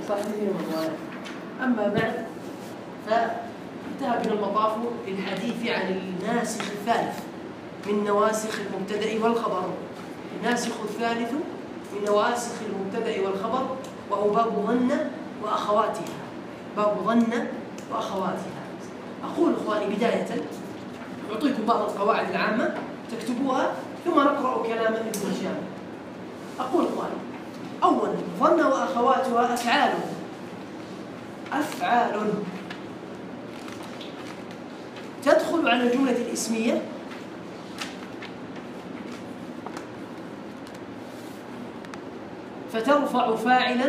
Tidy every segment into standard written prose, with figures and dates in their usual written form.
فاحدثني من. أما بعد فانتهى بنا المطاف للحديث عن الناسخ الثالث من نواسخ المبتدأ والخبر. الناسخ الثالث من نواسخ المبتدأ والخبر وهو باب ظن وأخواتها. باب ظن وأخواتها. أقول إخواني بداية أعطيكم بعض القواعد العامة تكتبوها ثم نقرأ كلام ابن هشام. أقول إخواني أولا ظن وأخواتها أفعال تدخل على الجملة الاسمية فترفع فاعلا.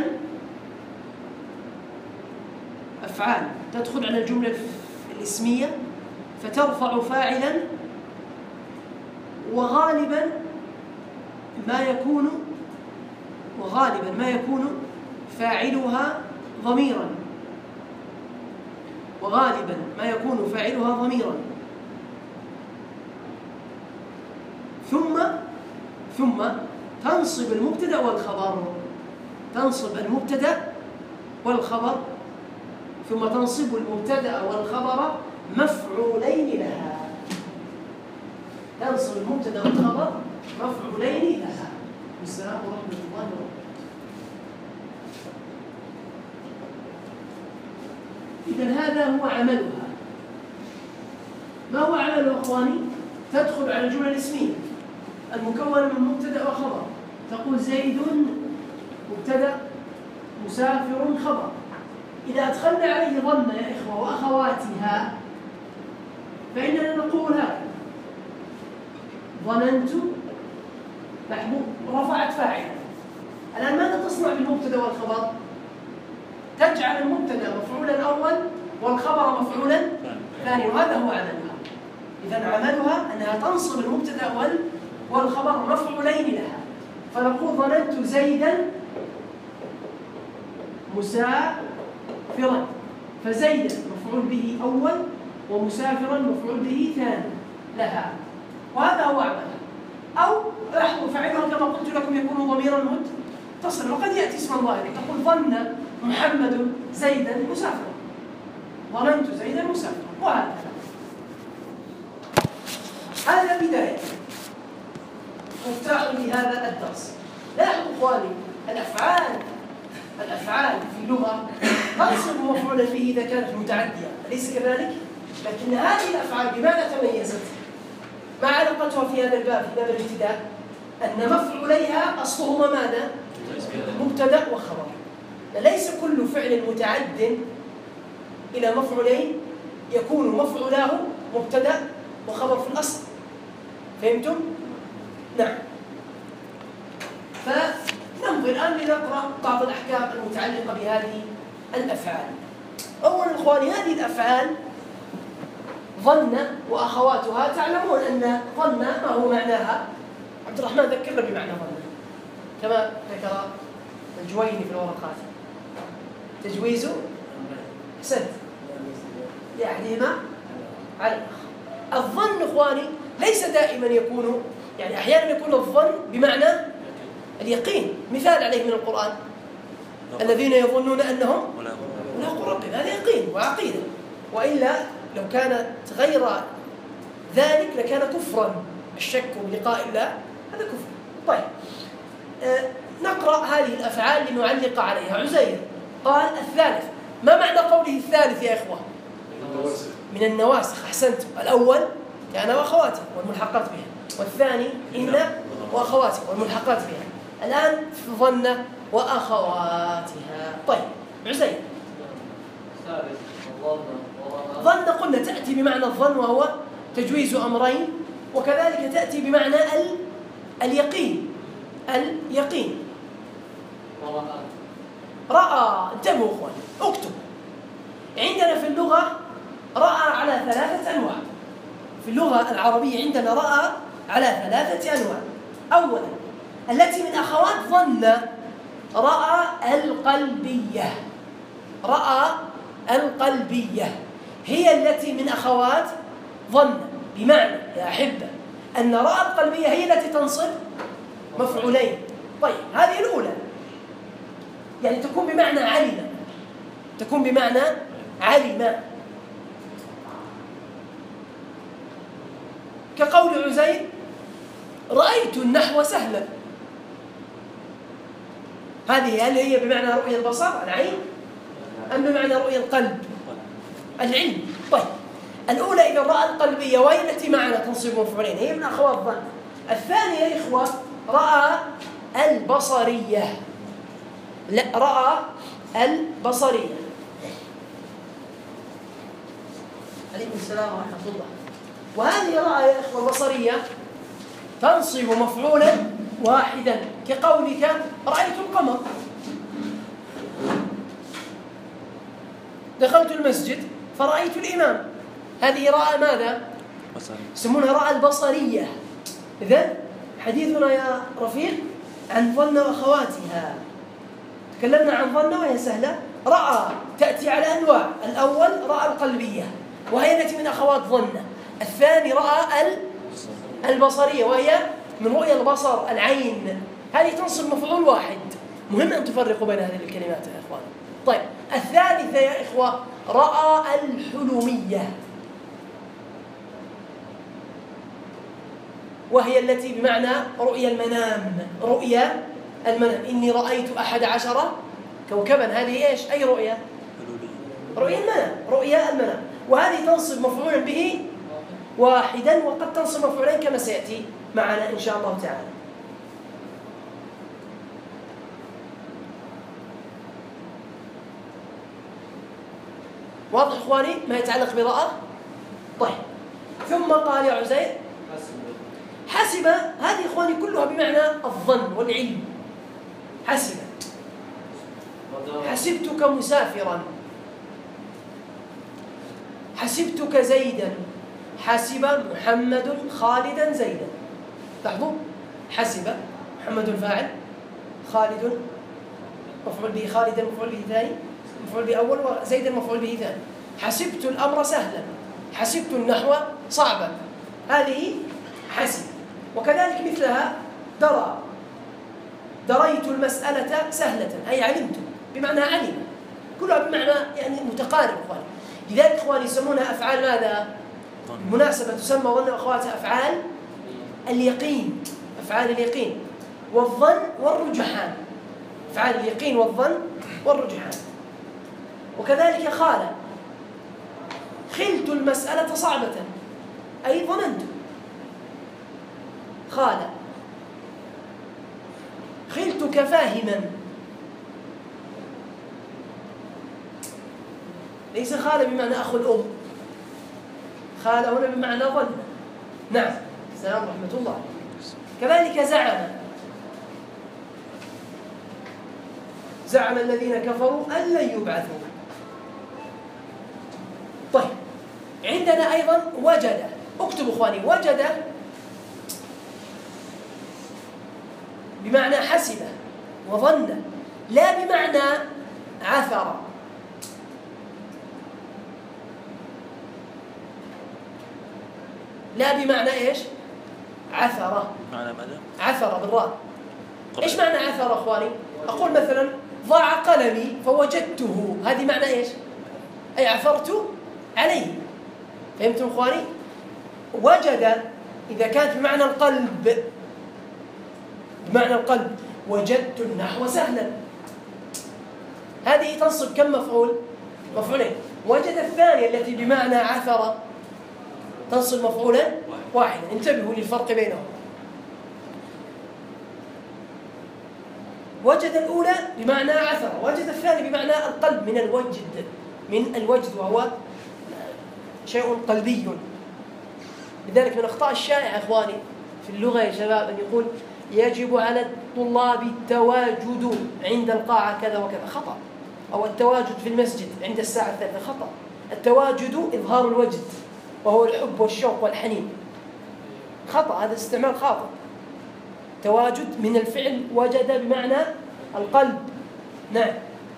أفعال تدخل على الجملة الاسمية فترفع فاعلا وغالبا ما يكون فاعلها ضميرا. ثم تنصب المبتدأ والخبر ثم تنصب المبتدأ والخبر مفعولين لها. تنصب المبتدأ والخبر مفعولين لها. السلام ورحمة الله وبركاته. إذن هذا هو عملها. ما هو عملها أخواني؟ تدخل على الجملة الاسمية المكونة من مبتدأ وخبر. تقول زيد مبتدأ مسافر خبر. إذا أدخلنا عليه ظن يا إخوة وأخواتها فإننا نقول هذا ظننت رفعت فاعلا. الآن ماذا تصنع بالمبتدأ والخبر؟ تجعل المبتدأ مفعولا أول والخبر مفعولا ثاني، وهذا هو عملها. إذن عملها أنها تنصب المبتدأ والخبر مفعولين لها. فنقول ظننت زيدا مسافرا، فزيدا مفعول به أول ومسافرا مفعول به ثاني لها، وهذا هو عملها. أو لاحظوا فعلها كما قلت لكم يكون ضميرا متصلا وقد يأتي اسما ظاهرا. تقول ظن محمد زيدا مسافرا، ظننت زيدا مسافرا، وهكذا. هذا بداية مفتاح لهذا الدرس. لاحظوا إخواني الأفعال في اللغة تنصب مفعولا به إذا كانت متعدية، أليس كذلك؟ لكن هذه الأفعال بماذا تميزت؟ ما علاقتها في هذا الباب، في باب الابتداء؟ أن مفعوليها أصلهما ماذا؟ مبتدأ وخبر. ليس كل فعل متعد إلى مفعولين يكون مفعولاه مبتدأ وخبر في الأصل. فهمتم؟ نعم. فنمضي الآن لنقرأ بعض الأحكام المتعلقة بهذه الأفعال. أولا إخواني هذه الأفعال ظن وأخواتها تعلمون أن ظن ما هو معناها. عبد الرحمن ذكرنا بمعنى ظن كما ذكر الجويني في الورقات. تجويز سد يحديهما على الآخر. الظن إخواني ليس دائما يكون، يعني أحيانا يكون الظن بمعنى اليقين. مثال عليه من القرآن الذين يظنون أنهم ملاقو ربهم، هذا يقين وعقيدة. وإلا لو كانت غير ذلك لكان كفرا. الشك بلقاء الله هذا كفر. طيب نقرأ هذه الأفعال لنعلق عليها. عزير قال الثالث. ما معنى قوله الثالث يا إخوة؟ من النواسخ. أحسنتم. الأول كان وأخواته والملحقات بها، والثاني إن وأخواته والملحقات بها. الآن ظن وأخواتها. طيب عزير ظن قلنا تأتي بمعنى الظن وهو تجويز أمرين، وكذلك تأتي بمعنى اليقين. رأى. انتبهوا أخواني اكتب. عندنا في اللغة رأى على 3 أنواع. في اللغة العربية عندنا رأى على 3 أنواع. أولا التي من أخوات ظن رأى القلبية هي التي من أخوات ظن. بمعنى يا أحبة أن رأى القلبية هي التي تنصب مفعولين. طيب هذه الأولى يعني تكون بمعنى علم. تكون بمعنى علم، كقول عزير رأيت النحو سهلا. هذه هل هي بمعنى رؤية البصر العين أم بمعنى رؤية القلب العلم؟ طيب الأولى إذا رأى القلبية وهي التي معنا تنصب مفعولين، هي من أخوات الظن. الثانية يا إخوة رأى البصرية، لا رأى البصرية. عليكم السلام ورحمة الله. وهذه رأى يا إخوة البصرية تنصب مفعولا واحدا، كقولك رأيت القمر. دخلت المسجد فرأيت الإمام، هذه رأى ماذا؟ يسمونها رأى البصرية. إذن حديثنا يا رفيق عن ظن وأخواتها. تكلمنا عن ظن وهي سهلة. رأى تأتي على أنواع، الأول رأى القلبية وهي التي من أخوات ظن. الثاني رأى البصرية وهي من رؤية البصر العين، هذه تنصب مفعول واحد. مهم أن تفرقوا بين هذه الكلمات يا إخوان. طيب الثالثة يا إخوة رأى الحلمية، وهي التي بمعنى رؤيا المنام. رؤيا المنام، إني رأيت 11 كوكبا، هذه إيش؟ أي رؤيا؟ رؤيا المنام، رؤيا المنام. وهذه تنصب مفعولا به واحدا، وقد تنصب مفعولين كما سيأتي معنا إن شاء الله تعالى. واضح إخواني ما يتعلق برأى؟ طيب ثم قال يا عزير حسب. هذه إخواني كلها بمعنى الظن والعلم. حسب، حسبتك مسافرا، حسبتك زيدا، حسب محمد خالدا زيدا. لاحظوا حسب محمد الفاعل، خالد مفعول به، خالدا مفعول به ثاني، مفعول به أول، وزيدا مفعول به ثاني. حسبت الأمر سهلا، حسبت النحو صعبا، هذه حسب. وكذلك مثلها درى، دريت المسألة سهلة أي علمت، بمعنى علم، كلها بمعنى يعني متقارب إخواني. لذلك إخواني يسمونها أفعال ماذا؟ بالمناسبة تسمى ظن وأخواتها أفعال اليقين، أفعال اليقين والظن والرجحان، أفعال اليقين والظن والرجحان. وكذلك خال، خلت المسألة صعبة أي ظننت، خال. خلتك فاهما، ليس خال بمعنى أخو الأم، خال هنا بمعنى ظن. نعم السلام ورحمة الله. كذلك زعم، زعم الذين كفروا أن لن يبعثوا. طيب عندنا أيضا وجد، اكتبوا إخواني، وجد بمعنى حسب وظن، لا بمعنى عثر. لا بمعنى إيش؟ عثر. معنى ماذا؟ عثر بالراء. إيش معنى عثر أخواني؟ أقول مثلا ضاع قلمي فوجدته، هذه معنى إيش؟ أي عثرت عليه. فهمتم أخواني؟ وجد إذا كانت بمعنى القلب، بمعنى القلب، وجدت النحو سهلا، هذه تنصب كم مفعول؟ مفعولين. وجد الثانية التي بمعنى عثر تنصب مفعولا واحدا. انتبهوا للفرق بينهم. وجد الأولى بمعنى عثر، وجد الثاني بمعنى القلب، من الوجد، من الوجد وهو شيء قلبي. لذلك من الأخطاء الشائعة إخواني في اللغة يا شباب أن يقول يجب على الطلاب التواجد عند القاعة كذا وكذا، خطأ. أو التواجد في المسجد عند الساعة 3، خطأ. التواجد إظهار الوجد وهو الحب والشوق والحنين، خطأ، هذا استعمال خاطئ. تواجد من الفعل وجد بمعنى القلب. نعم.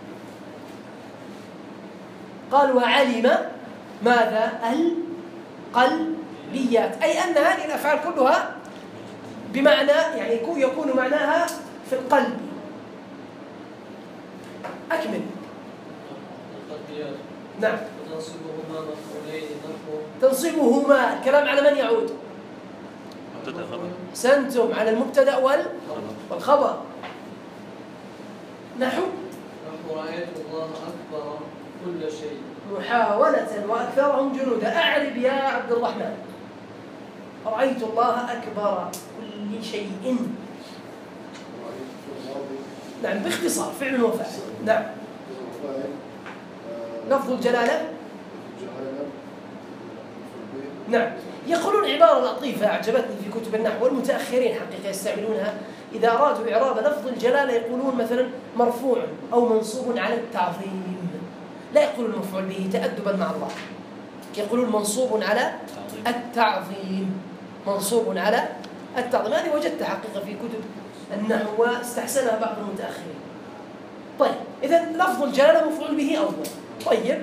قال وعلم ماذا؟ القلبيات، أي أن هذه الأفعال كلها بمعنى يعني يكون معناها في القلب. أكمل. نعم. وتنصبهما مفعولين تنصبهما الكلام على من يعود؟ سنتم على المبتدأ والخبر. نحو رأيت الله أكبر كل شيء محاولة وأكثرهم جنودا. أعرب يا عبد الرحمن. رأيت الله أكبر كل شيء. نعم باختصار فعل وفاعل. نعم. لفظ الجلالة. نعم. يقولون عبارة لطيفة أعجبتني في كتب النحو والمتأخرين حقيقة يستعملونها إذا أرادوا إعراب لفظ الجلالة يقولون مثلا مرفوع أو منصوب على التعظيم، لا يقولون مفعول به تأدبا مع الله، يقولون منصوب على التعظيم. منصوب على التعظيم. هذه وجدتها حقيقة في كتب النحو واستحسنها بعض المتأخرين. طيب إذا لفظ الجلالة مفعول به أول. طيب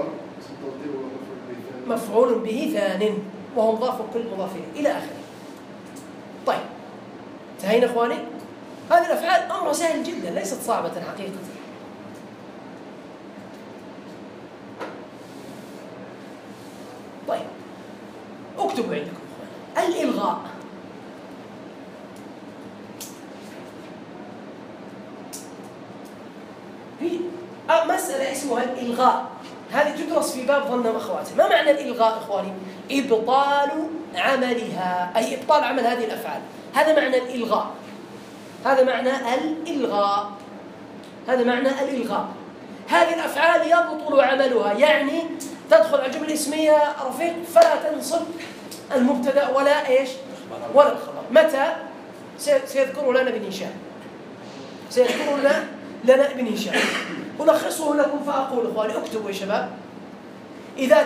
مفعول به ثان وهو مضاف كل مضاف إلى آخره. طيب انتهينا إخواني. هذه الأفعال أمر سهل جدا ليست صعبة حقيقة. طيب اكتبوا عندكم إخواني الإلغاء. في مسألة اسمها الإلغاء، هذه تدرس في باب ظن وأخواته. ما معنى الإلغاء إخواني؟ إبطال عملها، أي إبطال عمل هذه الأفعال. هذا معنى الإلغاء. هذا معنى الإلغاء. هذا معنى الإلغاء. هذه الأفعال يبطل عملها، يعني تدخل على الجملة الاسمية رفيق فلا تنصب المبتدأ ولا إيش ولا الخبر. متى سيذكره لنا ابن هشام، سيذكره لنا ابن هشام. ألخصه لكم فأقول إخواني اكتبوا يا شباب. إذا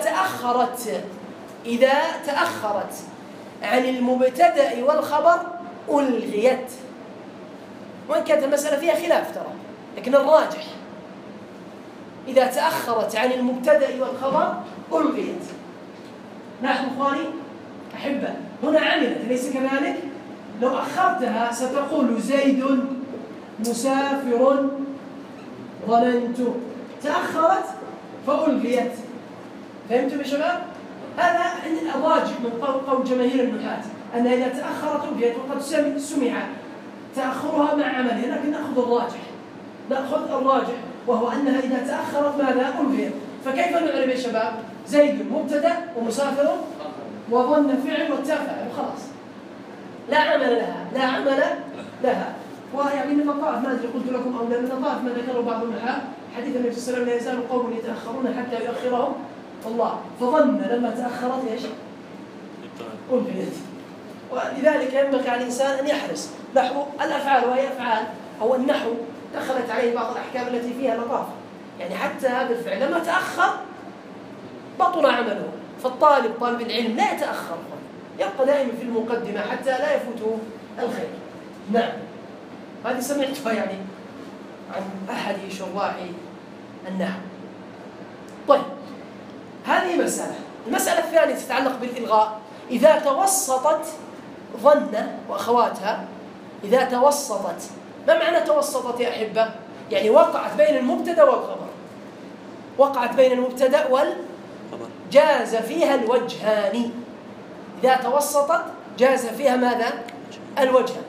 تأخرت عن المبتدأ والخبر ألغيت، وإن كانت المسألة فيها خلاف ترى، لكن الراجح إذا تأخرت عن المبتدأ والخبر ألغيت. نحن إخواني أحبة هنا عملت، أليس كذلك؟ لو أخرتها ستقول زيد مسافر ظننت. تأخرت فألغيت. فهمتم يا شباب؟ هذا الراجح من قول جماهير النحاة أنها إذا تأخرت ألغيت، وقد سمع تأخرها مع عملها، لكن نأخذ الراجح وهو أنها إذا تأخرت ماذا؟ ألغيت. فكيف نعرف يا شباب؟ زيد مبتدأ ومسافر وظن فعل والتاء فاعل وخلاص، لا عمل لها. ويعني من لطائف ما أدري قلت لكم أو من لطائف ما ذكره بعض النحاة حديث النبي صلى الله عليه وسلم لا يزال قوم يتأخرون حتى يؤخرهم الله، فظن لما تأخرت ايش؟ ألغيت. ولذلك ينبغي على الإنسان أن يحرص نحو الأفعال، وهي أفعال أو النحو دخلت عليه بعض الأحكام التي فيها لطافة، يعني حتى هذا الفعل لما تأخر بطل عمله. فالطالب طالب العلم لا يتأخر، يبقى دائما في المقدمة حتى لا يفوته الخير. نعم هذه سمعتها يعني عن أحد شراح النحو. طيب هذه مسألة. المسألة الثانية تتعلق بالإلغاء. إذا توسطت ظن وأخواتها، إذا توسطت، ما معنى توسطت يا أحبة؟ يعني وقعت بين المبتدأ والخبر، وقعت بين المبتدأ جاز فيها الوجهان. إذا توسطت جاز فيها ماذا؟ الوجهان.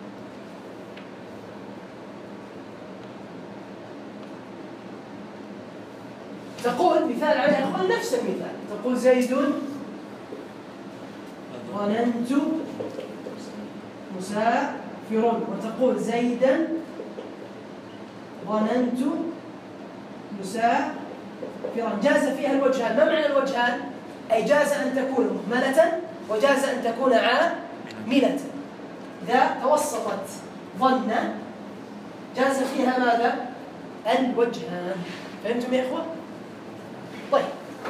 تقول مثال عليها يقول نفس المثال، تقول زيد ظننت مسافر، وتقول زيدا ظننت مسافرا. جاز فيها الوجهان. ما معنى الوجهان؟ أي جاز أن تكون مهملة وجاز أن تكون عاملة. إذا توسطت ظن جاز فيها ماذا؟ الوجهان. فهمتم يا إخوة؟ طيب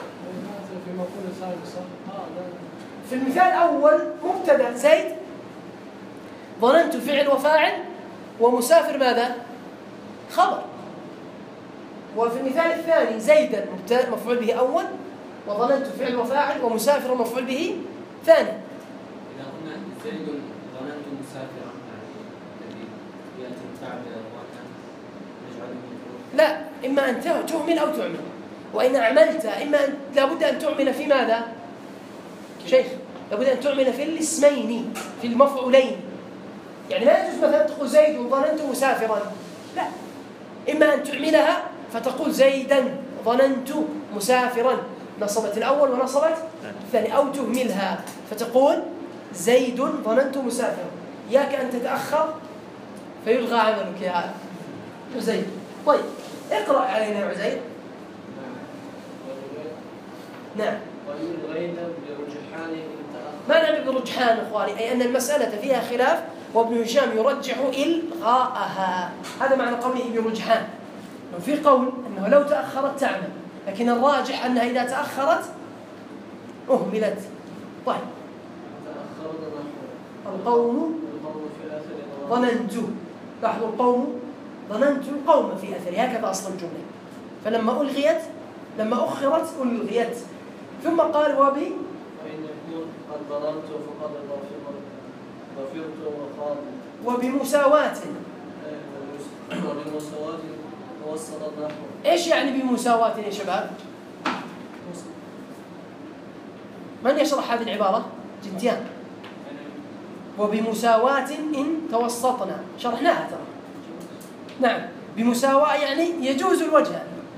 في المثال الأول مبتدأ زيد، ظننت فعل وفاعل، ومسافر ماذا؟ خبر. وفي المثال الثاني زيدا مفعول به أول، وظننت فعل وفاعل، ومسافر مفعول به ثاني. إذا قلنا زيد ظننت مسافرا الذي يأتي بعد ظن نجعله لا، إما أن تهمل أو تعمل. وإن أعملت إما لابد أن تعمل في ماذا؟ شيخ لابد أن تعمل في الاسمين في المفعولين. يعني لا يجوز مثلا تقول زيد ظننت مسافرا، لا، إما أن تعملها فتقول زيدا ظننت مسافرا، نصبت الأول ونصبت الثاني، أو تهملها فتقول زيد ظننت مسافرا. إياك أن تتأخر فيلغى عملك يا عزير. طيب اقرأ علينا يا عزير. نعم. ويلغين برجحان إن تأخر. ما نعني برجحان إخواني؟ أي أن المسألة فيها خلاف وابن هشام يرجح إلغاءها، هذا معنى قوله برجحان. وفي قول أنه لو تأخرت تعمل، لكن الراجح أنها إذا تأخرت أهملت. طيب القوم ظننت، لاحظوا القوم ظننت القوم في أثره، هكذا أصل الجملة. فلما ألغيت لما أخرت ألغيت. ثم قال وإن يكون قد ظننت فقد ظفرت وخاض. وبمساواة. وبمساواة توسط النحو. إيش يعني بمساواة يا شباب؟ من يشرح هذه العبارة؟ جنتيان. وبمساواة إن توسطنا، شرحناها ترى. نعم، بمساواة يعني يجوز الوجه،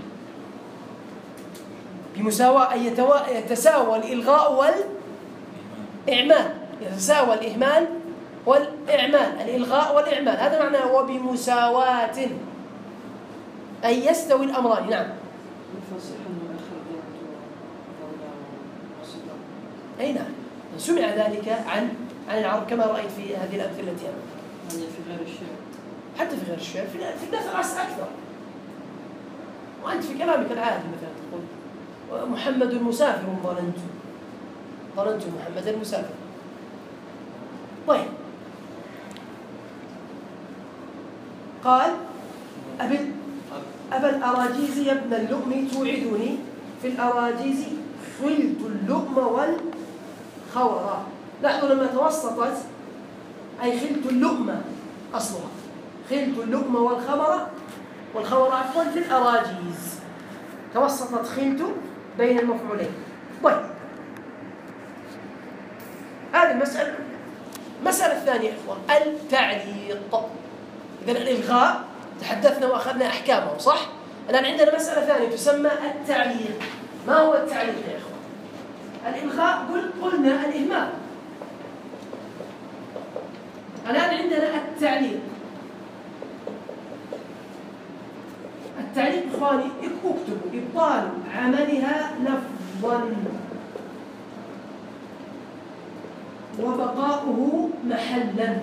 بمساواة أن يتساوى الإلغاء والإعمال، يتساوى الإهمال والإعمال، الإلغاء والإعمال، هذا معناه وبمساواة أي يستوي الأمران. نعم. أي نعم، سمع ذلك عن العرب كما رأيت في هذه الأمثلة التي أمامك. في غير الشعر، حتى في غير الشعر، في النثر أكثر. وأنت في كلامك العادي مثلا تقول محمد مسافر ظننت محمد مسافر. طيب قال أبا الأراجيز يا ابن اللؤم توعدني في الأراجيز خلت اللؤم والخورة. لاحظوا لما توسطت أي خلت اللؤم أصلها، خلت اللؤم والخورة عفوا في الأراجيز، توسطت خلت بين المفعولين. طيب هذه المسألة الثانية إخوان التعليق. إذن الإلغاء تحدثنا وأخذنا أحكامه صح؟ الآن عندنا مسألة ثانية تسمى التعليق. ما هو التعليق يا إخوان؟ الإلغاء قلنا الإهمال، الآن عندنا التعليق. التعليق إخواني اكتبوا إبطال عملها لفظا وبقاؤه محلا.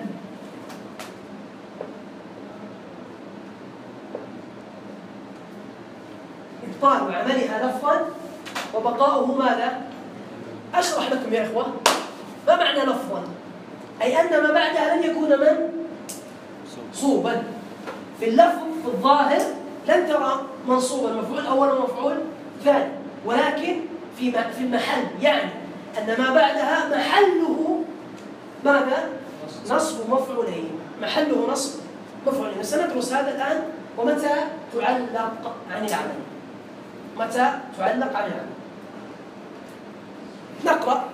إبطال عملها لفظا وبقاؤه ماذا؟ أشرح لكم يا إخوة. ما معنى لفظا؟ أي أن ما بعدها لن يكون منصوبا. في اللفظ في الظاهر لن ترى منصوبا مفعول أول ومفعول ثاني، ولكن في المحل، يعني أن ما بعدها محله ماذا؟ نصب مفعولين، محله نصب مفعولين. سندرس هذا الآن. ومتى تعلق عن العمل؟ متى تعلق عن العمل؟ نقرأ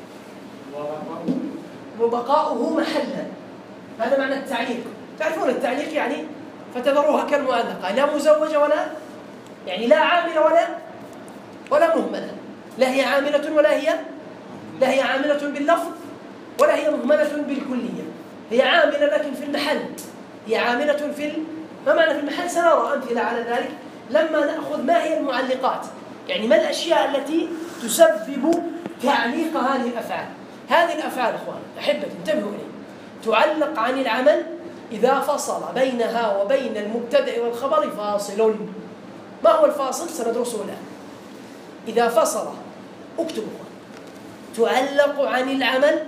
وبقاؤه محلا، هذا معنى التعليق. تعرفون التعليق يعني فتذروها كالمؤلقة، لا مزوجة ولا يعني لا عاملة ولا مهملة، لا هي عاملة لا هي عاملة باللفظ ولا هي مهملة بالكلية، هي عاملة لكن في المحل، هي عاملة ما معنى في المحل؟ سنرى أمثلة على ذلك لما نأخذ ما هي المعلقات، يعني ما الأشياء التي تسبب تعليق هذه الأفعال. هذه الأفعال أخوان أحبة انتبهوا إليه، تعلق عن العمل إذا فصل بينها وبين المبتدأ والخبر فاصل. ما هو الفاصل؟ سندرسه الآن. إذا فصل، اكتبوا، تعلق عن العمل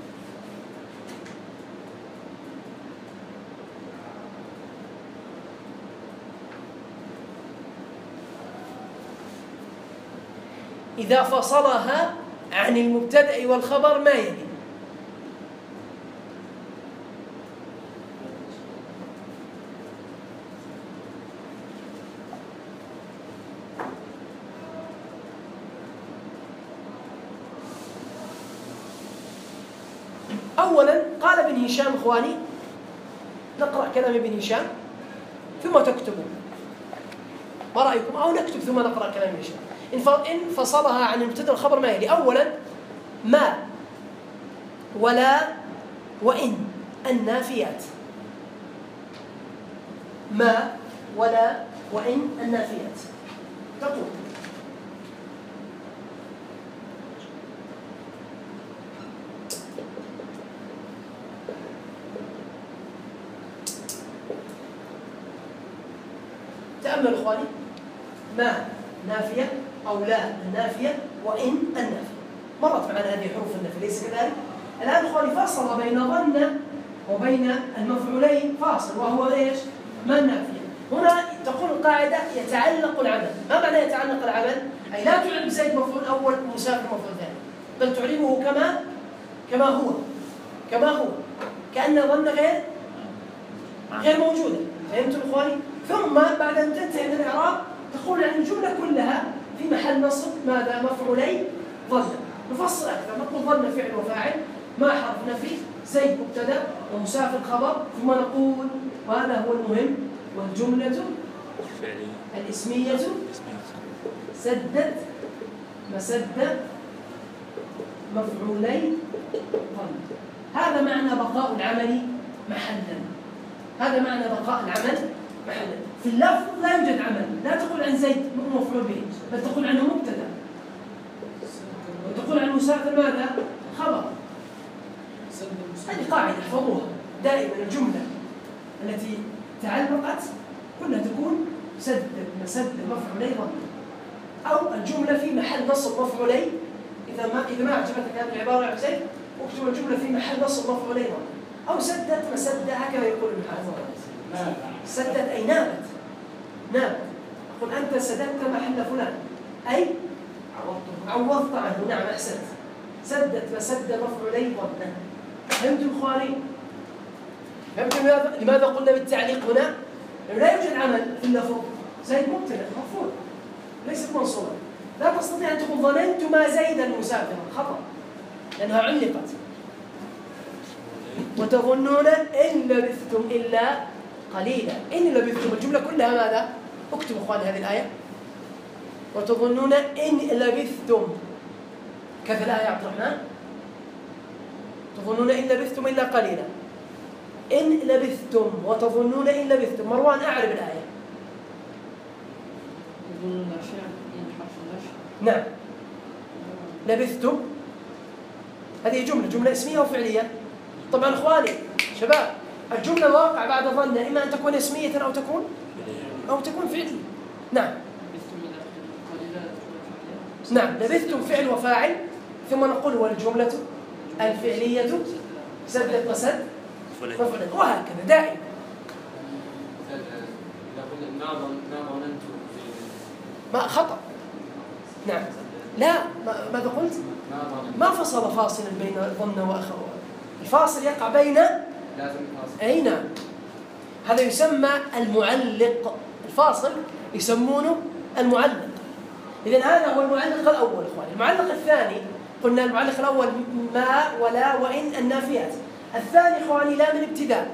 إذا فصلها عن المبتدأ والخبر ما يلي: أولا قال ابن هشام إخواني، نقرأ كلام ابن هشام ثم تكتبوا، ما رأيكم؟ أو نكتب ثم نقرأ كلام ابن هشام. إن فصلها عن المبتدأ الخبر ما يلي: أولا ما ولا وإن النافيات، ما ولا وإن النافيات. تقول: تأمل إخواني: ما نافية أو لا النافية وإن النافية. مرت معنا هذه حروف النفي، ليس كذلك؟ الآن إخواني فصل بين ظن وبين المفعولين فاصل، وهو إيش؟ ما النافية. هنا تقول القاعدة: يتعلق العمل. ما معنى يتعلق العمل؟ أي لا تعرب زيد مفعول أول ومسافر مفعول ثاني، بل تعربه كما هو كأن ظن غير موجودة. فهمتم إخواني؟ ثم بعد أن تنتهي من الإعراب تقول عن الجملة كلها في محل نصب ماذا؟ مفعولي ظن. نفصل أكثر، نقول ظن فعل وفاعل، ما حرف نفي، زيد مبتدأ ومسافر خبر، ثم نقول وهذا هو المهم: والجملة الإسمية سدت مسد مفعولي ظن. هذا معنى بقاء العمل محلا. هذا معنى بقاء العمل محلا. في اللفظ لا يوجد عمل، لا تقول عن زيد مفعول به، بل تقول عنه مبتدأ، وتقول عن مسافر ماذا؟ خبر. هذه قاعدة احفظوها دائما: الجملة التي تعلقت كلها تكون سد مسد مفعولي ظن، أو الجملة في محل نصب مفعولي. إذا ما أعجبتك هذه العبارة يا حسين، اكتب الجملة في محل نصب مفعولي ظن، أو سدت مسد، هكذا يقول المحاسب. سدت أي نامت. أقول أنت سددت محل فلان، أي عوضت عنه. نعم، أحسنت. سدت مسد مفعولي ظن. فهمتم إخواني؟ فهمتم لماذا قلنا بالتعليق هنا؟ لا يوجد عمل في اللفظ. زيد مبتدأ مرفوع ليس منصوبا، لا تستطيع أن تقول ظننت ما زيدا مسافرا، خطأ، لأنها علقت. وتظنون إن لبثتم إلا قليلا. إن لبثتم الجملة كلها ماذا؟ اكتبوا إخواني هذه الآية: وتظنون إن لبثتم. كيف الآية يا عبد الرحمن؟ تظنون إن لبثتم إلا قليلا. إن لبثتم وتظنون إن لبثتم. مروان أعرب الآية. نعم، لبثتم هذه جملة اسمية وفعلية. طبعا إخواني شباب، الجملة الواقع بعد ظن إما أن تكون اسمية أو تكون فعلية. نعم، لبثتم فعل وفاعل، ثم نقول والجملة الفعلية سدت مسد مفعول، وهكذا دائما. ما خطأ. نعم، لا، ماذا قلت؟ ما فصل فاصلا بين ظن وأخوه. الفاصل يقع بين أي نعم، هذا يسمى المعلق. الفاصل يسمونه المعلق. إذن هذا هو المعلق الأول إخواني. المعلق الثاني قلنا المعلق الأول ما ولا وإن النافيات. الثاني إخواني لام الابتداء،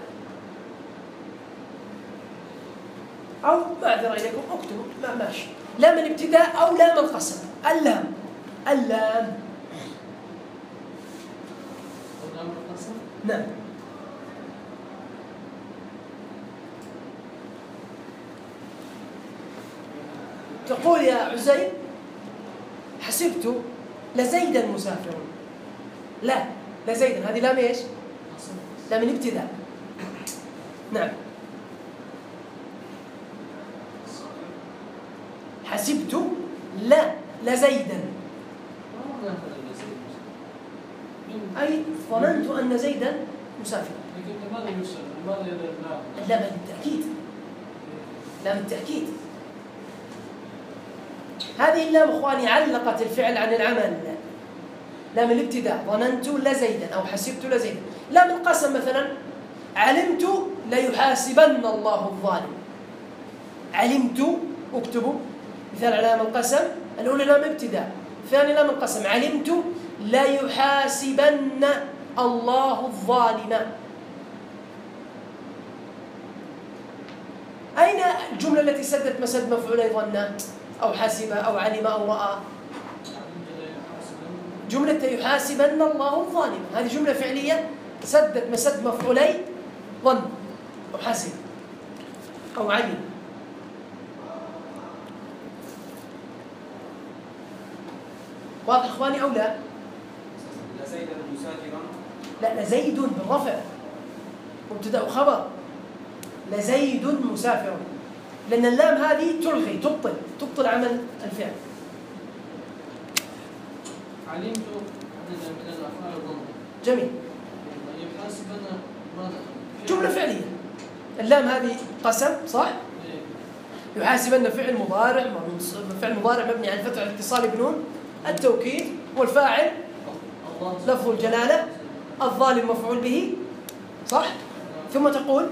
أو معذرة إليكم اكتبوا ماشي، لام الابتداء أو لام القسم. اللام نعم. تقول يا عزيز: حسبت لزيدا مسافر. لا زيدا، هذه لام ايش؟ لام الابتداء. نعم، حسبت لزيدا، أي ظننت أن زيدا مسافر. لام التأكيد. هذه اللام إخواني علقت الفعل عن العمل. لام الابتداء ظننت لزيدا أو حسبت لزيدا. لام القسم مثلا: علمت ليحاسبن الله الظالم. علمت، اكتبوا مثال على لام القسم. الأولى لام ابتداء، الثاني لام القسم: علمت ليحاسبن الله الظالم. أين الجملة التي سدت مسد مفعولي ظن أو حسب أو علم أو رأى؟ جملة يحاسبن الله الظالم، هذه جملة فعلية سدت مسد مفعولي ظن أو حسب أو علم. واضح إخواني أو لا؟ لزيد مسافرا. لا، لزيد بالرفع مبتدأ وخبر. لزيد مسافر، لأن اللام هذه تلغي تبطل عمل الفعل. علمت عددا من الأفعال الضمة. جميل. يحاسبن ماذا؟ جملة فعلية. اللام هذه قسم صح؟ يحاسبن فعل مضارع مبني على الفتح الاتصال بنون التوكيد، والفاعل لفظ الجلالة، الظالم مفعول به صح؟ ثم تقول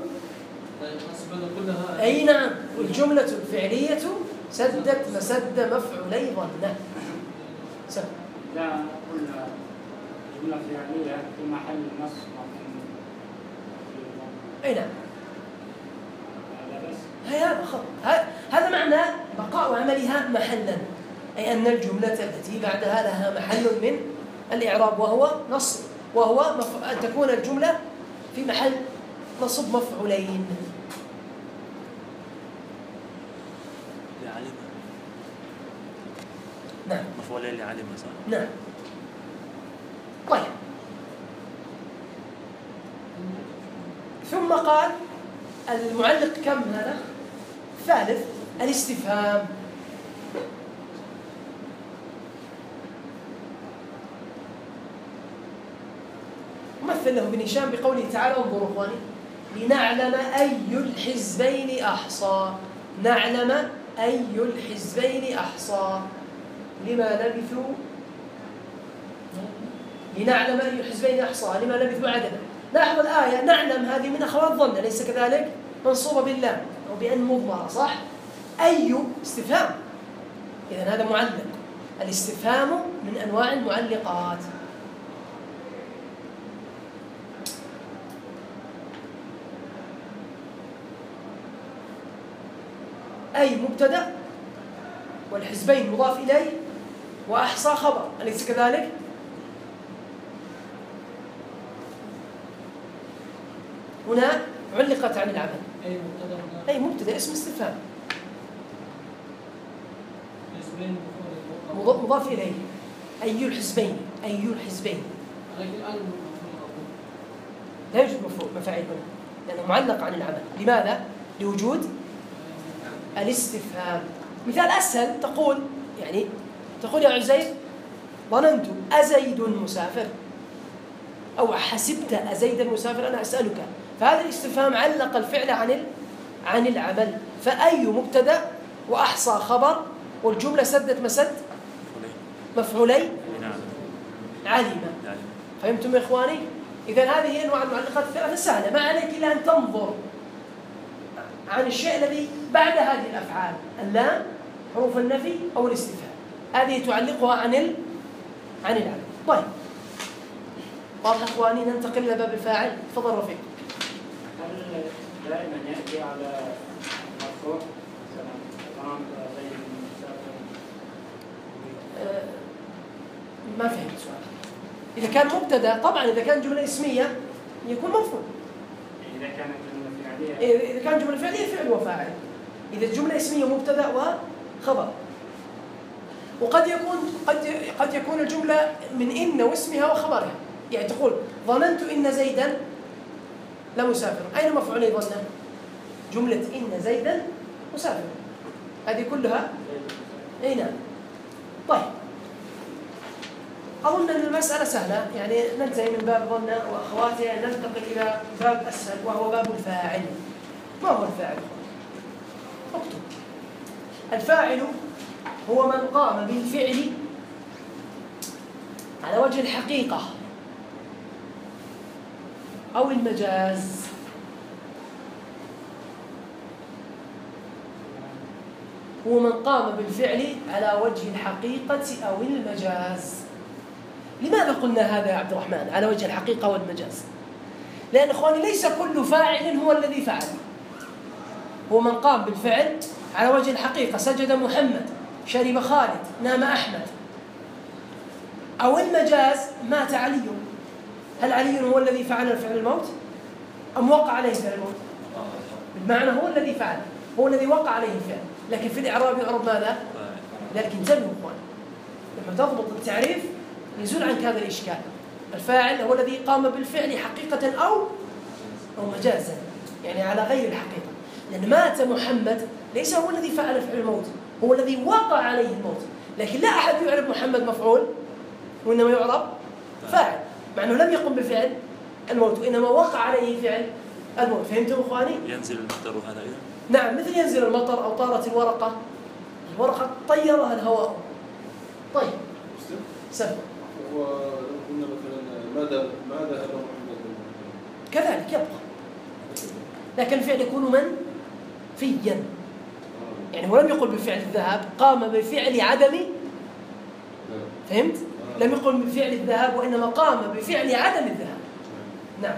أي نعم، والجملة الفعلية سدت مسد مفعولي ظنه. سم. لا، قلنا جملة فعلية في محل نصب. أي نعم. هذا بس. هذا خط. هذا معنى بقاء عملها محلا، أي أن الجملة التي بعدها لها محل من الإعراب وهو نصب، وهو أن تكون الجملة في محل نصب مفعولين. لعلم. نعم. مفعولين لعلم صح؟ نعم. طيب. ثم قال المعلق كم هذا؟ ثالث الاستفهام. مثل له ابن هشام بقوله تعالى انظروا اخواني: لنعلم أي الحزبين أحصى. نعلم أي الحزبين أحصى لما لبثوا. لنعلم أي الحزبين أحصى لما لبثوا عددا. لاحظ الآية، نعلم هذه من أخوات ظن، ليس كذلك؟ منصوبة باللام أو بأن مضمرة صح؟ أي استفهام، إذن هذا معلق. الاستفهام من أنواع المعلقات. أي مبتدأ، والحزبين مضاف إليه، وأحصى خبر، أليس كذلك؟ هنا علقت عن العمل. أي مبتدأ اسم استفهام مضاف إليه. أي الحزبين، أي الحزبين. لا يوجد مفاعيل هنا لأنه معلق عن العمل. لماذا؟ لوجود الاستفهام. مثال أسهل، تقول يا عزيز: ظننت أزيد مسافر، أو حسبت أزيد مسافر، أنا أسألك. فهذا الاستفهام علق الفعل عن العمل. فأي مبتدأ وأحصى خبر، والجملة سدت مسد مفعولي علم. فهمتم يا إخواني؟ إذن هذه هي أنواع المعلقات الثلاثة سهلة، ما عليك إلا أن تنظر عن الشيء الذي بعد هذه الأفعال، اللام، حروف النفي أو الاستفهام، هذه تعلقها عن العمل. طيب، واضح إخواني؟ ننتقل إلى باب الفاعل. تفضل رفيق. هل دائما يأتي على مرفوع؟ ما فهمت السؤال. إذا كان مبتدأ طبعا، إذا كان جملة اسمية يكون مرفوع. إذا كانت جملة فعلية. إذا كان جملة فعلية فعل وفاعل. إذا الجملة اسمية مبتدأ وخبر. وقد يكون الجملة من إن واسمها وخبرها. يعني تقول: ظننت إن زيدا لمسافر. أين مفعولي ظنه؟ جملة إن زيدا مسافر. هذه كلها أي نعم. طيب، أظن أن المسألة سهلة، يعني ننتهي من باب ظن وأخواتها، ننتقل إلى باب أسهل وهو باب الفاعل. ما هو الفاعل؟ اكتب. الفاعل هو من قام بالفعل على وجه الحقيقة أو المجاز. هو من قام بالفعل على وجه الحقيقة أو المجاز لماذا قلنا هذا يا عبد الرحمن على وجه الحقيقة والمجاز؟ لأن إخواني ليس كل فاعل هو الذي فعل. هو من قام بالفعل على وجه الحقيقة، سجد محمد، شرب خالد، نام أحمد. أو المجاز مات علي، هل علي هو الذي فعل فعل الموت أم وقع عليه فعل الموت؟ بالمعنى هو الذي فعل، هو الذي وقع عليه الفعل، لكن في الإعراب يعرب ماذا؟ لكن انتبهوا إخوان، لما تضبط التعريف يزول عنك هذا الإشكال. الفاعل هو الذي قام بالفعل حقيقة أو مجازا، يعني على غير الحقيقة. لأن مات محمد ليس هو الذي فعل فعل الموت، هو الذي وقع عليه الموت، لكن لا أحد يعرب محمد مفعول وإنما يعرب فاعل، مع أنه لم يقم بفعل الموت وإنما وقع عليه فعل الموت. فهمتم إخواني؟ ينزل المطر هذا أيضا؟ نعم، مثل ينزل المطر أو طارت الورقة طيرها الهواء. طيب سبب وقلنا مثلا ماذا هذا محمد كذلك يبقى، لكن الفعل يكون منفيا، يعني هو لم يقل بفعل الذهاب، قام بفعل عدم. فهمت؟ لم يقل بفعل الذهاب وإنما قام بفعل عدم الذهاب. نعم.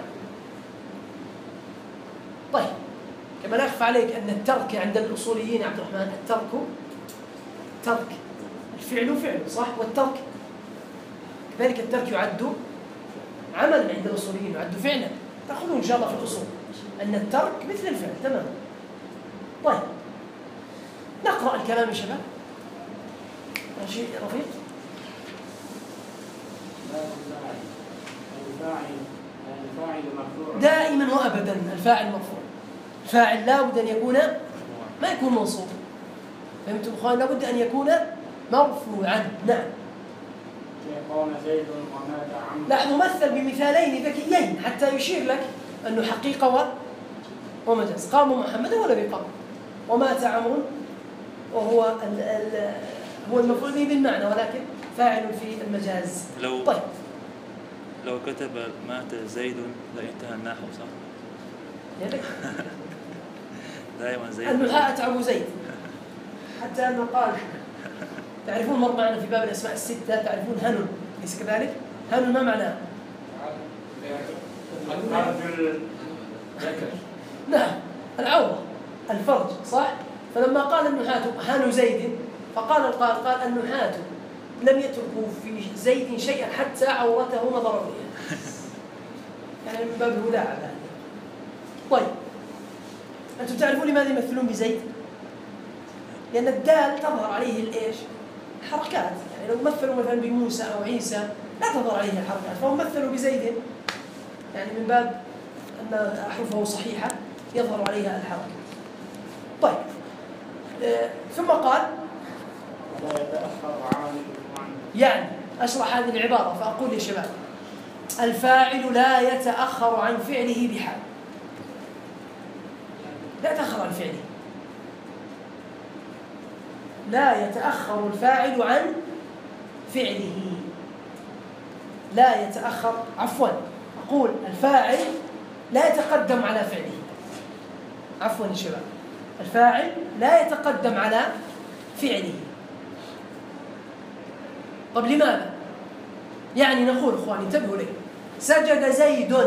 طيب، كما لا يخفى عليك أن الترك عند الأصوليين يا عبد الرحمن، ترك الفعل فعل صح، والترك كذلك الترك يعد عملا عند الأصوليين، يعد فعلا. تأخذون إن شاء الله في الأصول أن الترك مثل الفعل تماما. طيب، نقرأ الكلام يا شباب. ماشي رفيق؟ دائما وأبدا الفاعل مرفوع. الفاعل لا بد أن يكون ما يكون منصوب. فهمتم إخوان؟ لا بد أن يكون مرفوعا. نعم. لاحظوا مثل بمثالين ذكيين حتى يشير لك أنه حقيقة ومجاز. قام محمد هو الذي قام، ومات عمرو وهو هو المفعول به بالمعنى ولكن فاعل في المجاز. طيب، لو كتب مات زيد لانتهى النحو صح؟ دائما زيد. النحاة أتعب زيد، حتى أنه قال تعرفون مر معنا في باب الأسماء الستة، تعرفون هنن، ليس كذلك؟ هنن ما معناه؟ نعم، العورة، الفرج صح؟ فلما قال النحاة هن زيد فقال القائل قال النحاة لم يتركوا في زيد شيئا حتى عورته نظروا إليها. يعني من باب الملاعبة. طيب، أنتم تعرفون لماذا يمثلون بزيد؟ لأن الدال تظهر عليه الإيش؟ الحركات. يعني لو مثلوا مثلا بموسى أو عيسى لا تظهر عليه الحركات، فهم مثلوا بزيد يعني من باب أن أحرفه صحيحة يظهر عليها الحركة. طيب، ثم قال يعني أشرح هذه العبارة فأقول يا شباب: الفاعل لا يتأخر عن فعله بحال، لا يتأخر عن فعله، لا يتأخر الفاعل عن فعله، لا يتأخر، عفوا أقول الفاعل لا يتقدم على فعله. عفوا يا شباب، الفاعل لا يتقدم على فعله. طب لماذا؟ يعني نقول إخواني انتبهوا لي، سجد زيد،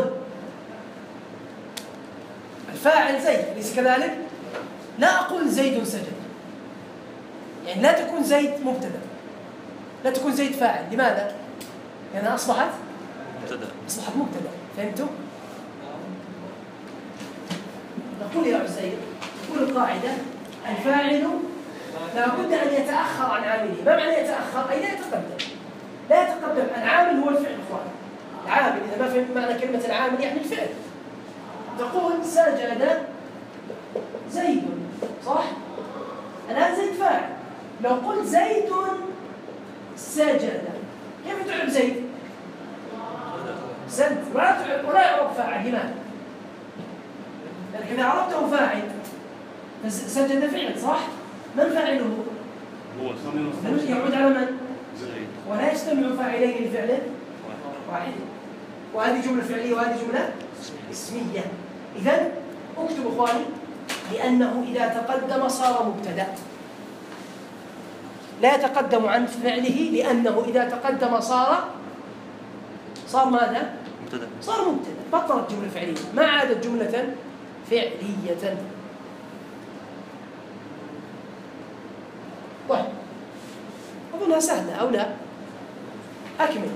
الفاعل زيد ليس كذلك؟ لا أقول زيد سجد، يعني لا تكون زيد مبتدأ، لا تكون زيد فاعل. لماذا؟ لأنها أصبحت مبتدأ. فهمتم؟ نقول يا عزيز، نقول القاعدة: الفاعل لا بد أن يتأخر عن عامله. ما معنى يتأخر؟ أي لا يتقدم. لا يتقدم. العامل هو الفعل إخوان. العامل إذا ما فهمت معنى كلمة العامل يعني الفعل. تقول سجد زيد صح؟ الآن زيد فاعل. لو قلت زيد سجد كيف تعرف زيد؟ سد ولا يعرف فاعل. لماذا؟ لكن إذا عرفته فاعل سجد فعل صح؟ من فاعله؟ هو. يعود على من؟ ولا يجتمع فاعلين لفعل واحد. وهذه جملة فعلية وهذه جملة اسمية. إذن اكتب إخواني: لأنه إذا تقدم صار مبتدأ. لا يتقدم عن فعله، لأنه إذا تقدم صار صار ماذا؟ مبتدأ. صار مبتدأ، بطلت جملة فعلية، ما عادت جملة فعلية. طيب أظنها سهلة أو لا؟ أكمل.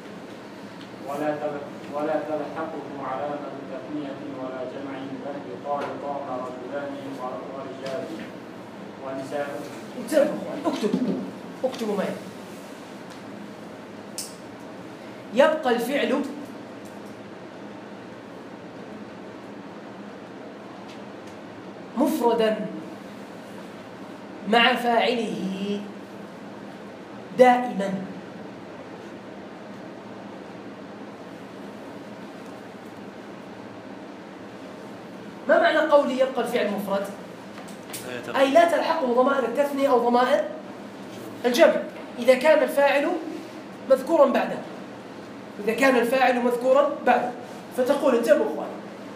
ولا تلحقه علامة تثنية ولا جمع بل يقال قام رجلان ورجال ونساء. اكتبوا معي. يبقى الفعل مفردا مع فاعله دائما. ما معنى قولي يبقى الفعل مفرد؟ أي لا تلحقه ضمائر التثنية أو ضمائر الجمع إذا كان الفاعل مذكورا بعده. إذا كان الفاعل مذكورا بعده فتقول انتبهوا اخواني،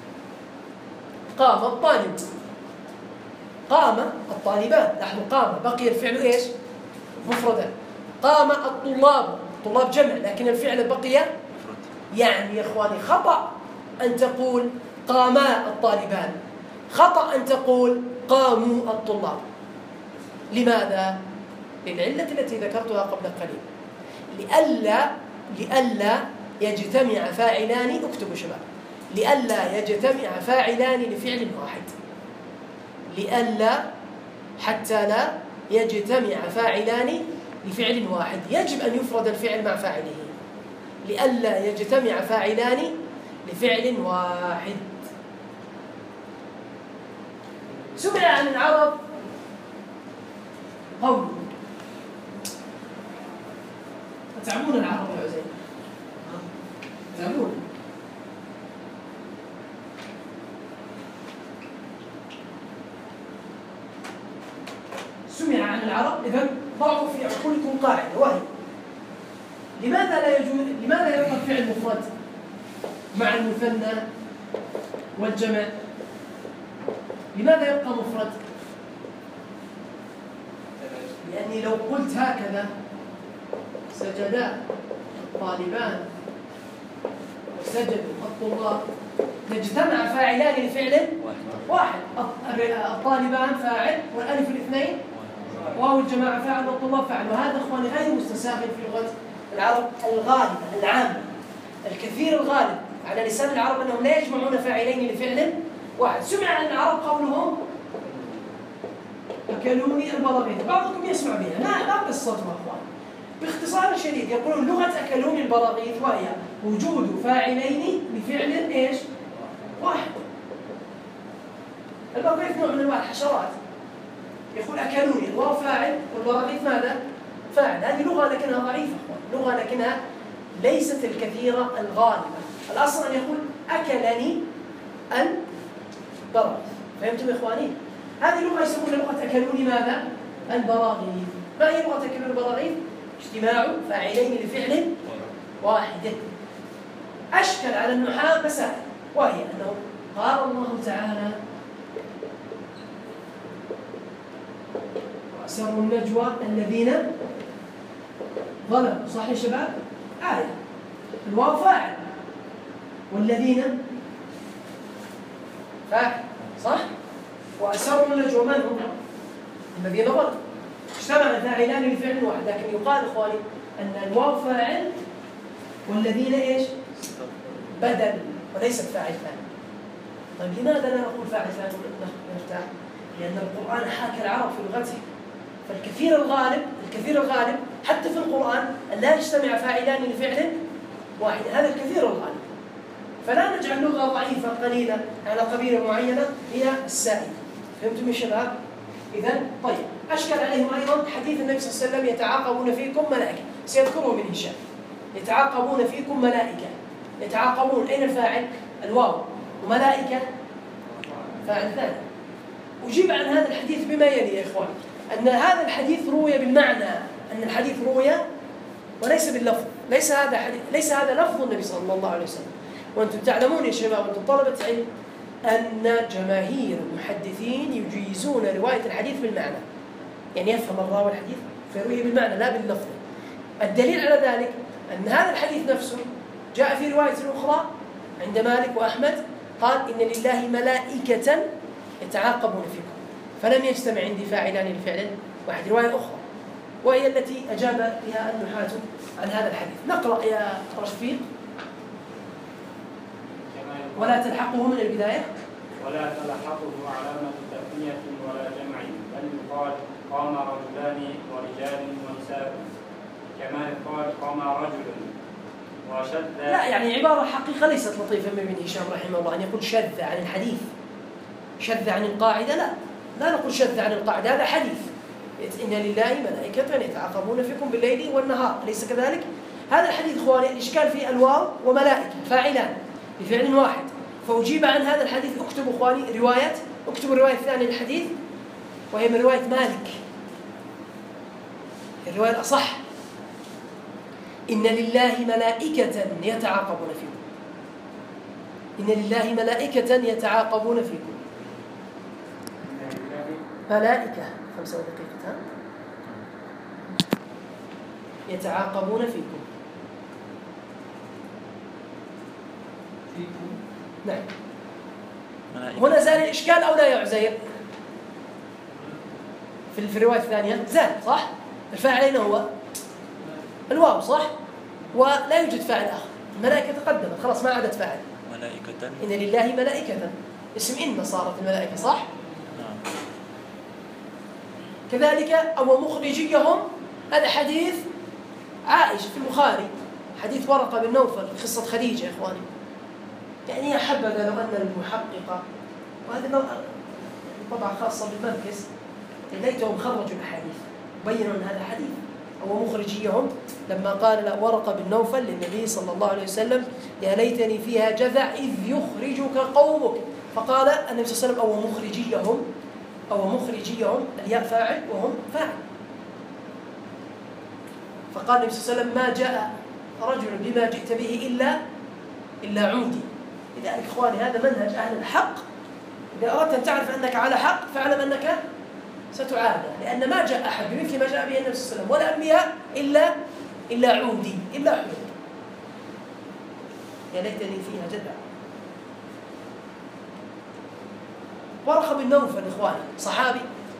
قام الطالب، قام الطالبان. لاحظوا قام بقي الفعل ايش؟ مفردا. قام الطلاب، الطلاب جمع لكن الفعل بقي. يعني يا اخواني خطأ أن تقول قاما الطالبان، خطأ أن تقول قاموا الطلاب. لماذا؟ للعلة التي ذكرتها قبل قليل، لئلا يجتمع فاعلان. اكتبوا شباب، لئلا يجتمع فاعلان لفعل واحد. لئلا حتى لا يجتمع فاعلان لفعل واحد، يجب أن يفرد الفعل مع فاعله. لئلا يجتمع فاعلان لفعل واحد. سمع عن العرب قول، تعلمون العرب يا عزيز؟ تعلمون؟ سمع عن العرب. إذن ضعوا في عقولكم قاعدة وهي: لماذا يبقى الفعل مفرد مع المثنى والجمع؟ لماذا يبقى مفرد؟ لأني لو قلت هكذا سجدا الطالبان وسجدوا الطلاب تجتمع فاعلان لفعل واحد. الطالبان فاعل والألف الاثنين واو الجماعة فاعل والطلاب فاعل. وهذا اخواني غير مستساغ في لغة العرب الغالبة العامة. الكثير الغالب على لسان العرب أنهم لا يجمعون فاعلين لفعل واحد. سمع عن العرب قولهم أكلوني البراغيث، بعضكم يسمع بها، لا قصتها اخوان. باختصار شديد يقولون لغة أكلوني البراغيث وهي وجود فاعلين لفعل ايش؟ واحد. البراغيث نوع من انواع الحشرات. يقول أكلوني، الواو فاعل والبراغيث ماذا؟ فاعل. هذه لغة لكنها ضعيفة اخوان، لغة لكنها ليست الكثيرة الغالبة. الأصل أن يقول أكلني البراغيث. فهمتم يا إخواني؟ هذه لغة يسمونها لغة أكلوني ماذا؟ البراغيث. ما هي لغة أكلوني البراغيث؟ اجتماع فاعلين لفعل واحد. أشكل على النحاة مسائل، وهي أنه قال الله تعالى: وأسروا النجوى الذين ظلموا. صح يا شباب؟ آية الواو فاعل والذين فاعل، صح؟ وأسروا النجوى من هم؟ الذين ظلموا. اجتمع فاعلان لفعل واحد، لكن يقال اخواني ان الواو فاعل والذين ايش؟ بدل وليست فاعل ثاني. طيب لماذا لا نقول فاعل ثاني ونرتاح؟ لان القران حاكى العرب في لغته، فالكثير الغالب حتى في القران ان لا يجتمع فاعلان لفعل واحد، هذا الكثير الغالب. فلا نجعل لغه ضعيفه قليله على قبيله معينه هي السائده. فهمتم يا شباب؟ إذن طيب، أشكل عليهم أيضا حديث النبي صلى الله عليه وسلم: يتعاقبون فيكم ملائكة. سيذكره من هشام. يتعاقبون فيكم ملائكة. يتعاقبون، أين الفاعل؟ الواو. وملائكة فاعل ثاني. أجيب عن هذا الحديث بما يلي يا إخوان: أن هذا الحديث روي بالمعنى، أن الحديث روي وليس باللفظ. ليس هذا لفظ النبي صلى الله عليه وسلم. وأنتم تعلمون يا شباب، أنتم طلبة علم، أن جماهير المحدثين يجيزون رواية الحديث بالمعنى، يعني يفهم الراوي الحديث فيرويه بالمعنى لا باللفظ. الدليل على ذلك أن هذا الحديث نفسه جاء في رواية أخرى عند مالك وأحمد قال إن لله ملائكة يتعاقبون فيكم، فلم يجتمع عندي فاعلان لفعل واحد. رواية أخرى وهي التي أجاب بها النحاة عن هذا الحديث. نقرأ يا رشفيق. ولا تلحقه من البداية. ولا تلحقه علامة تثنية ولا جمع، بل يقال قام رجلان ورجال ونساء، كما يقال قام رجل وشذ. لا يعني عبارة حقيقة ليست لطيفة من ابن هشام رحمه الله أن يقول شذ عن الحديث، شذ عن القاعدة. لا نقول شذ عن القاعدة، هذا حديث إن لله ملائكة يتعاقبون فيكم بالليل والنهار، أليس كذلك؟ هذا الحديث إخواني الإشكال في الواو وملائكة فاعلان بفعل واحد، فأجيب عن هذا الحديث. اكتبوا إخواني رواية، اكتبوا الرواية الثانية للحديث وهي من رواية مالك، الرواية الأصح. إن لله ملائكة يتعاقبون فيكم، إن لله ملائكة يتعاقبون فيكم. ملائكة 5 دقيقة يتعاقبون فيكم. نعم. هنا زال الإشكال أو لا يا عزير؟ في الرواية الثانية زال صح؟ الفاعل أين هو؟ الواو صح؟ ولا يوجد فاعل آخر. الملائكة تقدمت خلاص ما عادت فاعل. ملائكة. إن لله ملائكة اسم إن صارت الملائكة صح؟ نعم. كذلك أو مخرجيهم، هذا حديث عائشة في البخاري، حديث ورقة بن نوفل قصة خديجة يا إخواني. يعني يا حبذا لو أن المحقق، وهذه طبعا خاصة بالمركز، ليتهم خرجوا الحديث بينوا أن هذا حديث. أو مخرجيهم لما قال ورقة بن نوفل للنبي صلى الله عليه وسلم يا ليتني فيها جذع إذ يخرجك قومك، فقال النبي صلى الله عليه وسلم أو مخرجيهم الياء فاعل وهم فاعل، فقال النبي صلى الله عليه وسلم ما جاء رجل بما جئت به إلا عودي. لذلك إخواني هذا منهج أهل الحق، إذا أردت أن تعرف أنك على حق فاعلم أنك ستعادى، لأن ما جاء أحد بمثل ما جاء به النبي صلى الله عليه وسلم ولا أنبياء إلا عودي إلا حلول. يا ليتني فيها جدع. ورقة بن نوفل إخواني صحابي.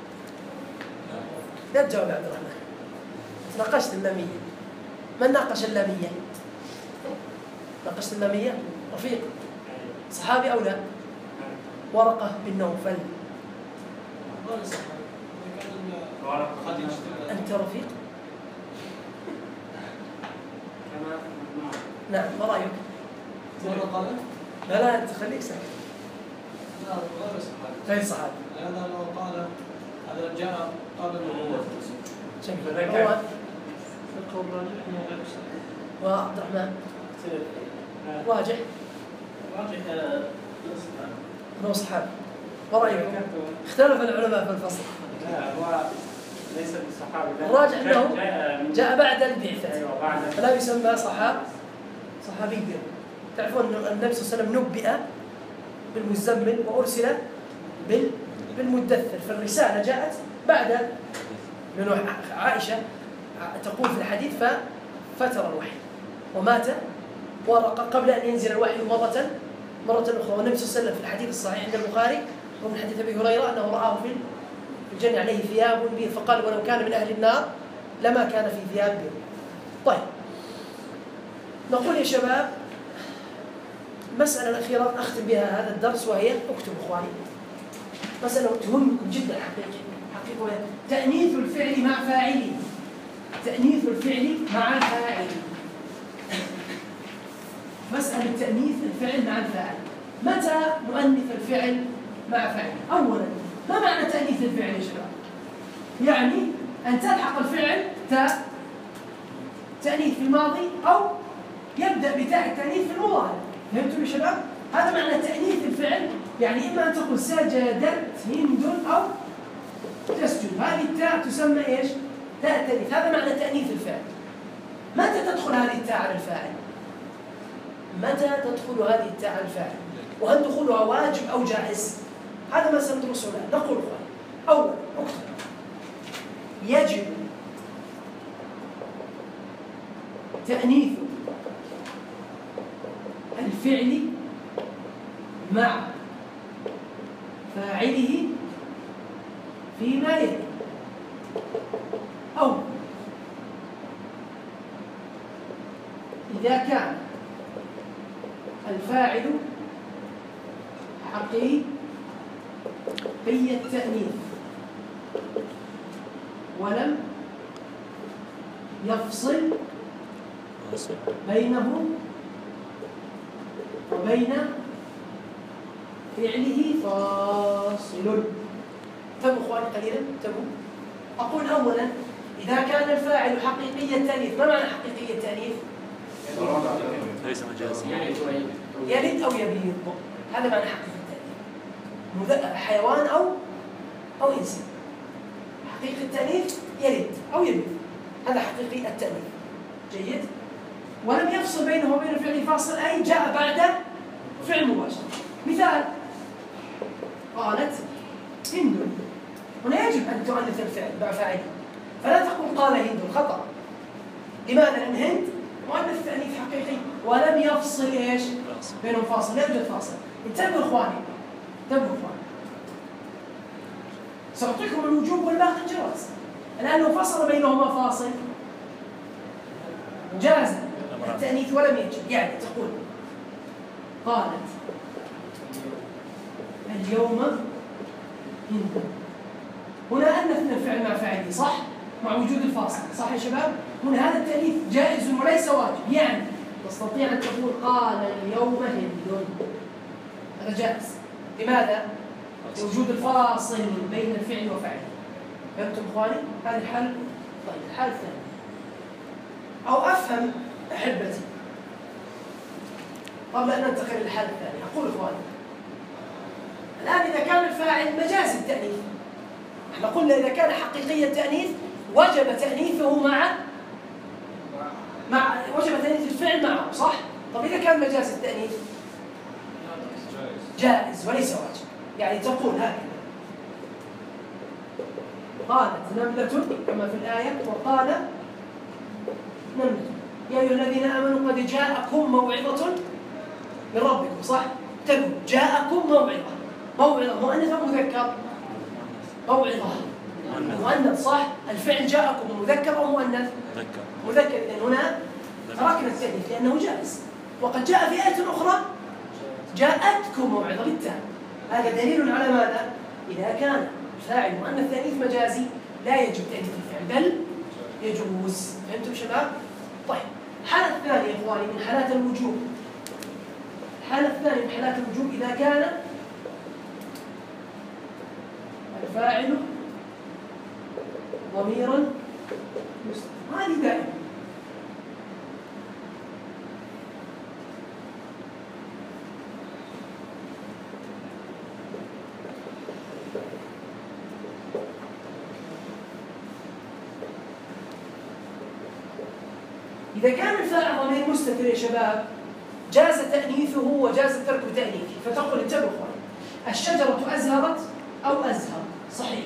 لا تجاوب يا عبد الرحمن، ناقشت اللامية. من ناقش اللامية؟ ناقشت اللامية؟ رفيق صحابي أو لا؟ ورقة بن نوفل. أنت رفيق؟ نعم. ما رأيك؟ لا أنت خليك ساكت. غير صحابي. هذا لو قال هذا جاء قال النبوة. هو وعبد الرحمن راجح أنه صحابي. ما رأيك؟ اختلف العلماء في الفصل. لا هو ليس بالصحابي. الراجح أنه جاء بعد البعثة، أيوة بعد. فلا يسمى صحابيا. تعرفون أن النبي صلى الله عليه وسلم نبئ بالمزمل وأرسل بالمدثر، فالرسالة جاءت بعد. عائشة تقول في الحديث ففتر الوحي ومات ورقة قبل أن ينزل الوحي مرة أخرى. والنبي صلى الله عليه وسلم في الحديث الصحيح عند البخاري ومن حديث أبي هريرة أنه رآه في الجنة عليه ثياب بيض، فقال ولو كان من أهل النار لما كان في ثياب بيض. طيب نقول يا شباب المسألة الأخيرة أختم بها هذا الدرس، وهي اكتبوا إخواني مسألة تهمكم جدا حقيقة، تأنيث الفعل مع فاعله. تأنيث الفعل مع فاعله. مسألة تأنيث الفعل مع الفاعل. متى نؤنث الفعل مع فاعله؟ أولا ما معنى تأنيث الفعل يا شباب؟ يعني أن تلحق الفعل تأنيث في الماضي أو يبدأ بتاء التأنيث في المضارع. فهمتوا يا شباب؟ هذا معنى تأنيث الفعل، يعني إما أن تقول سجدت هند أو تسجد، هذه التاء تسمى إيش؟ تاء التأنيث. هذا معنى تأنيث الفعل. متى تدخل هذه التاء على الفاعل؟ متى تدخل هذه التاء على الفاعل؟ وهل دخولها واجب أو جائز؟ هذا ما سندرسه الآن. نقول أولا اكتب يجب تأنيث الفعل مع فاعله فيما يلي، أو إذا كان الفاعل حقيقي التأنيث ولم يفصل بينه وبين فعله فاصل. انتبهوا اخواني قليلا، انتبهوا. اقول اولا اذا كان الفاعل حقيقي التأنيث، ما معنى حقيقي التأنيث؟ ليس مجازي، يلد او يبيض، هذا معنى حقيقي التأنيث. حيوان او انسان. حقيقي التأنيث يلد او يبيض، هذا حقيقي التأنيث. جيد. ولم يفصل بينه وبين الفعل فاصل، اي جاء بعد فعل مباشر. مثال قالت هند، هنا يجب ان تؤنث الفعل مع فاعله، فلا تقول قال هند، خطأ. لماذا؟ لأن هند مؤنث تأنيث حقيقي ولم يفصل ايش؟ بينهم فاصل، لا يوجد فاصل. انتبهوا اخواني، انتبهوا اخواني. سأعطيكم الوجوب والباقي الجواز. الآن لو فصل بينهما فاصل جاز التأنيث ولم يجب. يعني تقول قالت اليوم هند، هنا أنثنا الفعل مع فاعله، صح؟ مع وجود الفاصل، صح يا شباب؟ هنا هذا التأنيث جائز وليس واجب، يعني تستطيع أن تقول قال اليوم هند، هذا جائز. لماذا؟ لوجود الفاصل بين الفعل وفاعله. فهمتم اخواني؟ هذه الحالة. طيب الحالة الثانية، أو أفهم أحبتي قبل أن ننتقل للحالة الثانية. أقول اخواني الآن إذا كان الفاعل مجازي التأنيث، احنا قلنا إذا كان حقيقي التأنيث وجب تأنيثه وجب تأنيث الفعل معه، صح؟ طب إذا كان مجازي التأنيث جائز وليس واجب. يعني تقول هكذا قالت نملة كما في الآية، وقال نملة يا أيها الذين آمنوا قد جاءكم موعظة من ربكم، صح؟ تقول جاءكم موعظة مؤنث أو مذكر؟ موعظة مؤنث، صح؟ الفعل جاءكم مذكر أو مؤنث؟ مذكر. إذن هنا تركنا التأنيث لأنه جائز. وقد جاء في آية أخرى جاءتكم موعظة بالتاء. هذا دليل على ماذا؟ إذا كان فاعل مؤنث تأنيث مجازي لا يجب تأنيث الفعل بل يجوز. فهمتم شباب؟ طيب الحالة الثانية يا إخواني من حالات الوجوب، الحالة الثانية من حالات الوجوب إذا كان الفاعل ضميرا مستترا، هذه دائما. إذا كان الفاعل ضمير مستتر يا شباب جاز تأنيثه وجاز ترك تأنيثه. فتقول انتبهوا اخوان، الشجرة أزهرت أو أزهر، صحيح.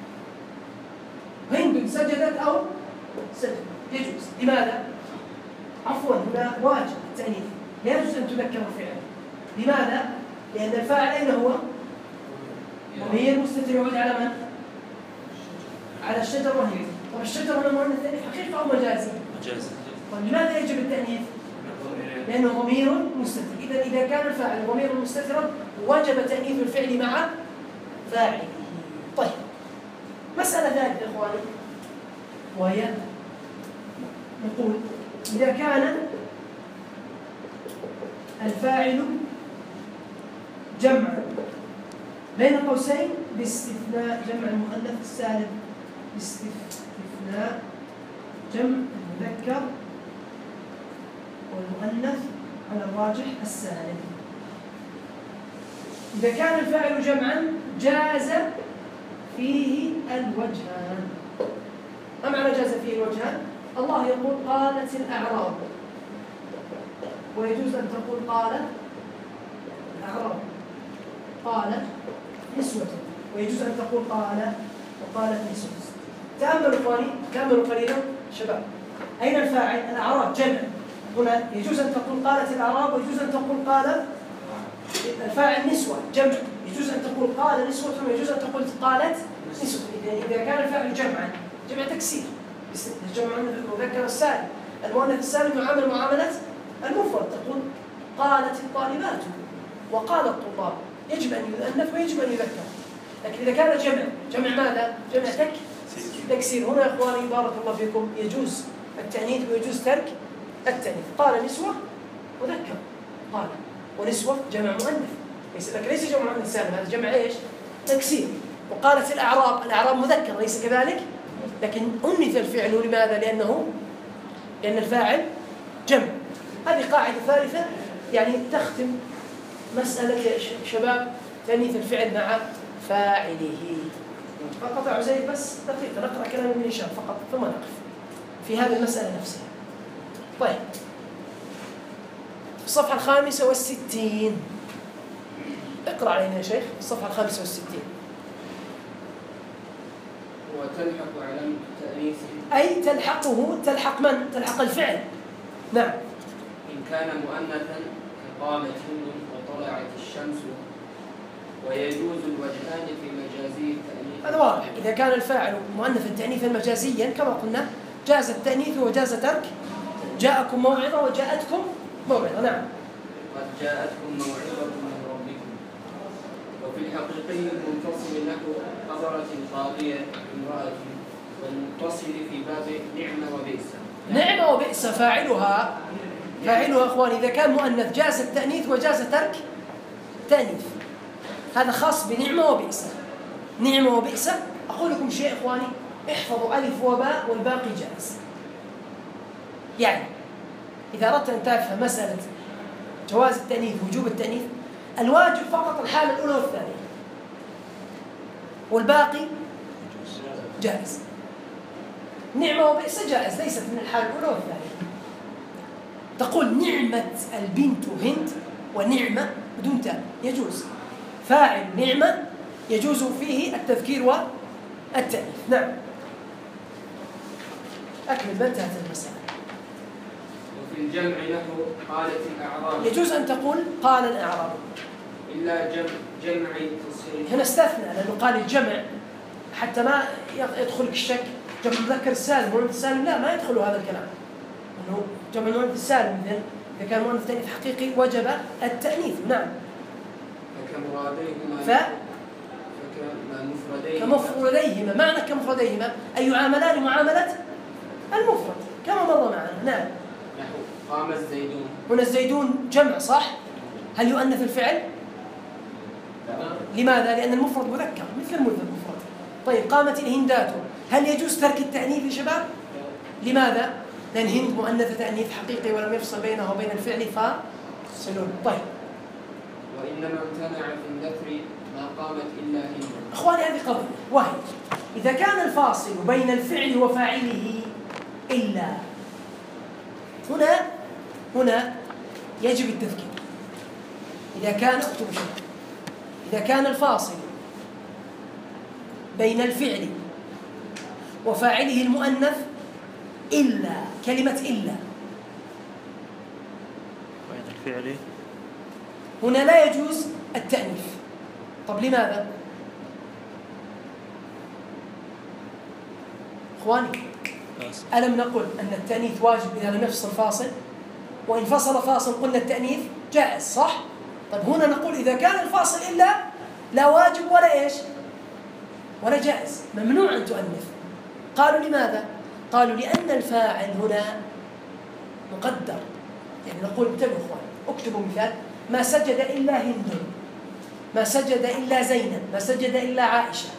هند سجدت أو سجدت، يجوز. لماذا؟ عفوا هنا واجب التأنيث، لا يجوز أن تذكر فعلا. لماذا؟ لأن الفاعل أين هو؟ ضمير مستتر يعود على من؟ على الشجرة وهند. طب الشجرة هنا مؤنث تأنيث حقيقي أو مجازي؟ مجازي. طيب لماذا يجب التأنيث؟ لأنه ضمير مستتر. إذا كان الفاعل ضمير مستترا وجب تأنيث الفعل مع فاعله. طيب مسألة ثالثة يا إخواني، وهي نقول إذا كان الفاعل جمع بين قوسين باستثناء جمع المؤنث السالم، باستثناء جمع المذكر والمؤنث على الراجح السالم. إذا كان الفاعل جمعا جاز فيه الوجهان. ما معنى جاز فيه الوجهان؟ الله يقول قالت الأعراب، ويجوز أن تقول قالت الأعراب، قالت نسوة، ويجوز أن تقول وقالت نسوة. تأملوا إخواني، تأملوا قليلا شباب. أين الفاعل؟ الأعراب جمع، هنا يجوز أن تقول قالت الأعراب، ويجوز أن تقول قال الفاعل نسوة جمع، يجوز أن تقول قال نسوة، ويجوز أن تقول قالت نسوة. إذا كان الفاعل جمعا جمع تكسير، جمع المذكر السالم، المؤنث السالم يعامل معاملة المفرد، تقول قالت الطالبات وقال الطلاب، يجب أن يؤنث ويجب أن يذكر. لكن إذا كان جمع ماذا؟ جمع تكسير. هنا يا إخواني بارك الله فيكم يجوز التأنيث ويجوز ترك التأنيث. قال نسوة وذكر، قال ونسوة جمع مؤنث، ليس جمع مؤنث سالم، هذا جمع ايش؟ تكسير. وقالت الأعراب مذكر ليس كذلك، لكن أنث الفعل. لماذا؟ لأن الفاعل جمع. هذه قاعدة ثالثة يعني تختم مسألة يا شباب تأنيث الفعل مع فاعله. فقط عزيز بس دقيقة نقرأ كلام ابن هشام فقط ثم نقف في هذه المسألة نفسها. طيب الصفحة 65 اقرأ علينا يا شيخ. الصفحة 65 وتلحق علامة التأنيث أي تلحق من؟ تلحق الفعل. نعم. إن كان مؤنثا قامت هند وطلعت الشمس، ويجوز الوجهان في مجازي التأنيث. هذا واضح. إذا كان الفاعل مؤنثا تأنيثا مجازيا كما قلنا جاز التأنيث وجاز ترك. جاءكم موعظة وجاءتكم موعظة. نعم. قد جاءتكم موعظة من ربكم. وفي الحقيقي المنفصل له حضرت القاضية امرأة، والمتصل في باب نعمة وبئس. نعمة وبئس فاعلها أخواني إذا كان مؤنث جاز التأنيث وجاز ترك تأنيث. هذا خاص بنعمة وبئس. نعمة وبئس أقول لكم شيء إخواني، احفظوا ألف وباء والباقي جائز. يعني إذا أردت أن تفهم مسألة جواز التأنيث وجوب التأنيث، الواجب فقط الحالة الأولى والثانية، والباقي جائز. نعمة وبئس جائز، ليست من الحالة الأولى والثانية. تقول نعمة البنت هند ونعمة بدون تاء يجوز. فاعل نعمة يجوز فيه التذكير والتأنيث. نعم. أكمل ما انتهت المسألة. وفي الجمع له قالت الأعراب، يجوز أن تقول قال الأعراب إلا جمع تصريف. هنا استثنى لأنه قال الجمع حتى ما يدخلك الشك. جمع المذكر السالم والمؤنث السالم لا، ما يدخل هذا الكلام. أنه جمع المؤنث السالم إذا كان مؤنث تأنيث حقيقي وجب التأنيث. نعم. كمفرديهما. معنى كمفرديهما أي يعاملان معاملة المفرد كما مر معنا. نعم. نحو قام الزيدون. هنا الزيدون جمع صح؟ هل يؤنث الفعل؟ لماذا؟ لأن المفرد مذكر مثل المفرد. طيب قامت الهندات، هل يجوز ترك التأنيث يا شباب؟ لماذا؟ لأن هند مؤنثة تأنيث حقيقي ولم يفصل بينها وبين الفعل فاصلون. طيب وإنما امتنع في النثر ما قامت إلا هند. أخواني هذه قضية، وهي إذا كان الفاصل بين الفعل وفاعله إلا، هنا يجب التذكير. إذا كان الفاصل بين الفعل وفاعله المؤنث إلا، كلمة إلا بين الفعل هنا لا يجوز التأنيث. طب لماذا؟ إخواني ألم نقل أن التأنيث واجب إذا لم يفصل فاصل، وإن فصل فاصل قلنا التأنيث جائز صح؟ طيب هنا نقول إذا كان الفاصل إلا لا واجب ولا إيش؟ ولا جائز، ممنوع أن تؤنث. قالوا لماذا؟ قالوا لأن الفاعل هنا مقدر. يعني نقول انتبهوا إخوان، اكتبوا مثال: ما سجد إلا هند، ما سجد إلا زينب، ما سجد إلا عائشة.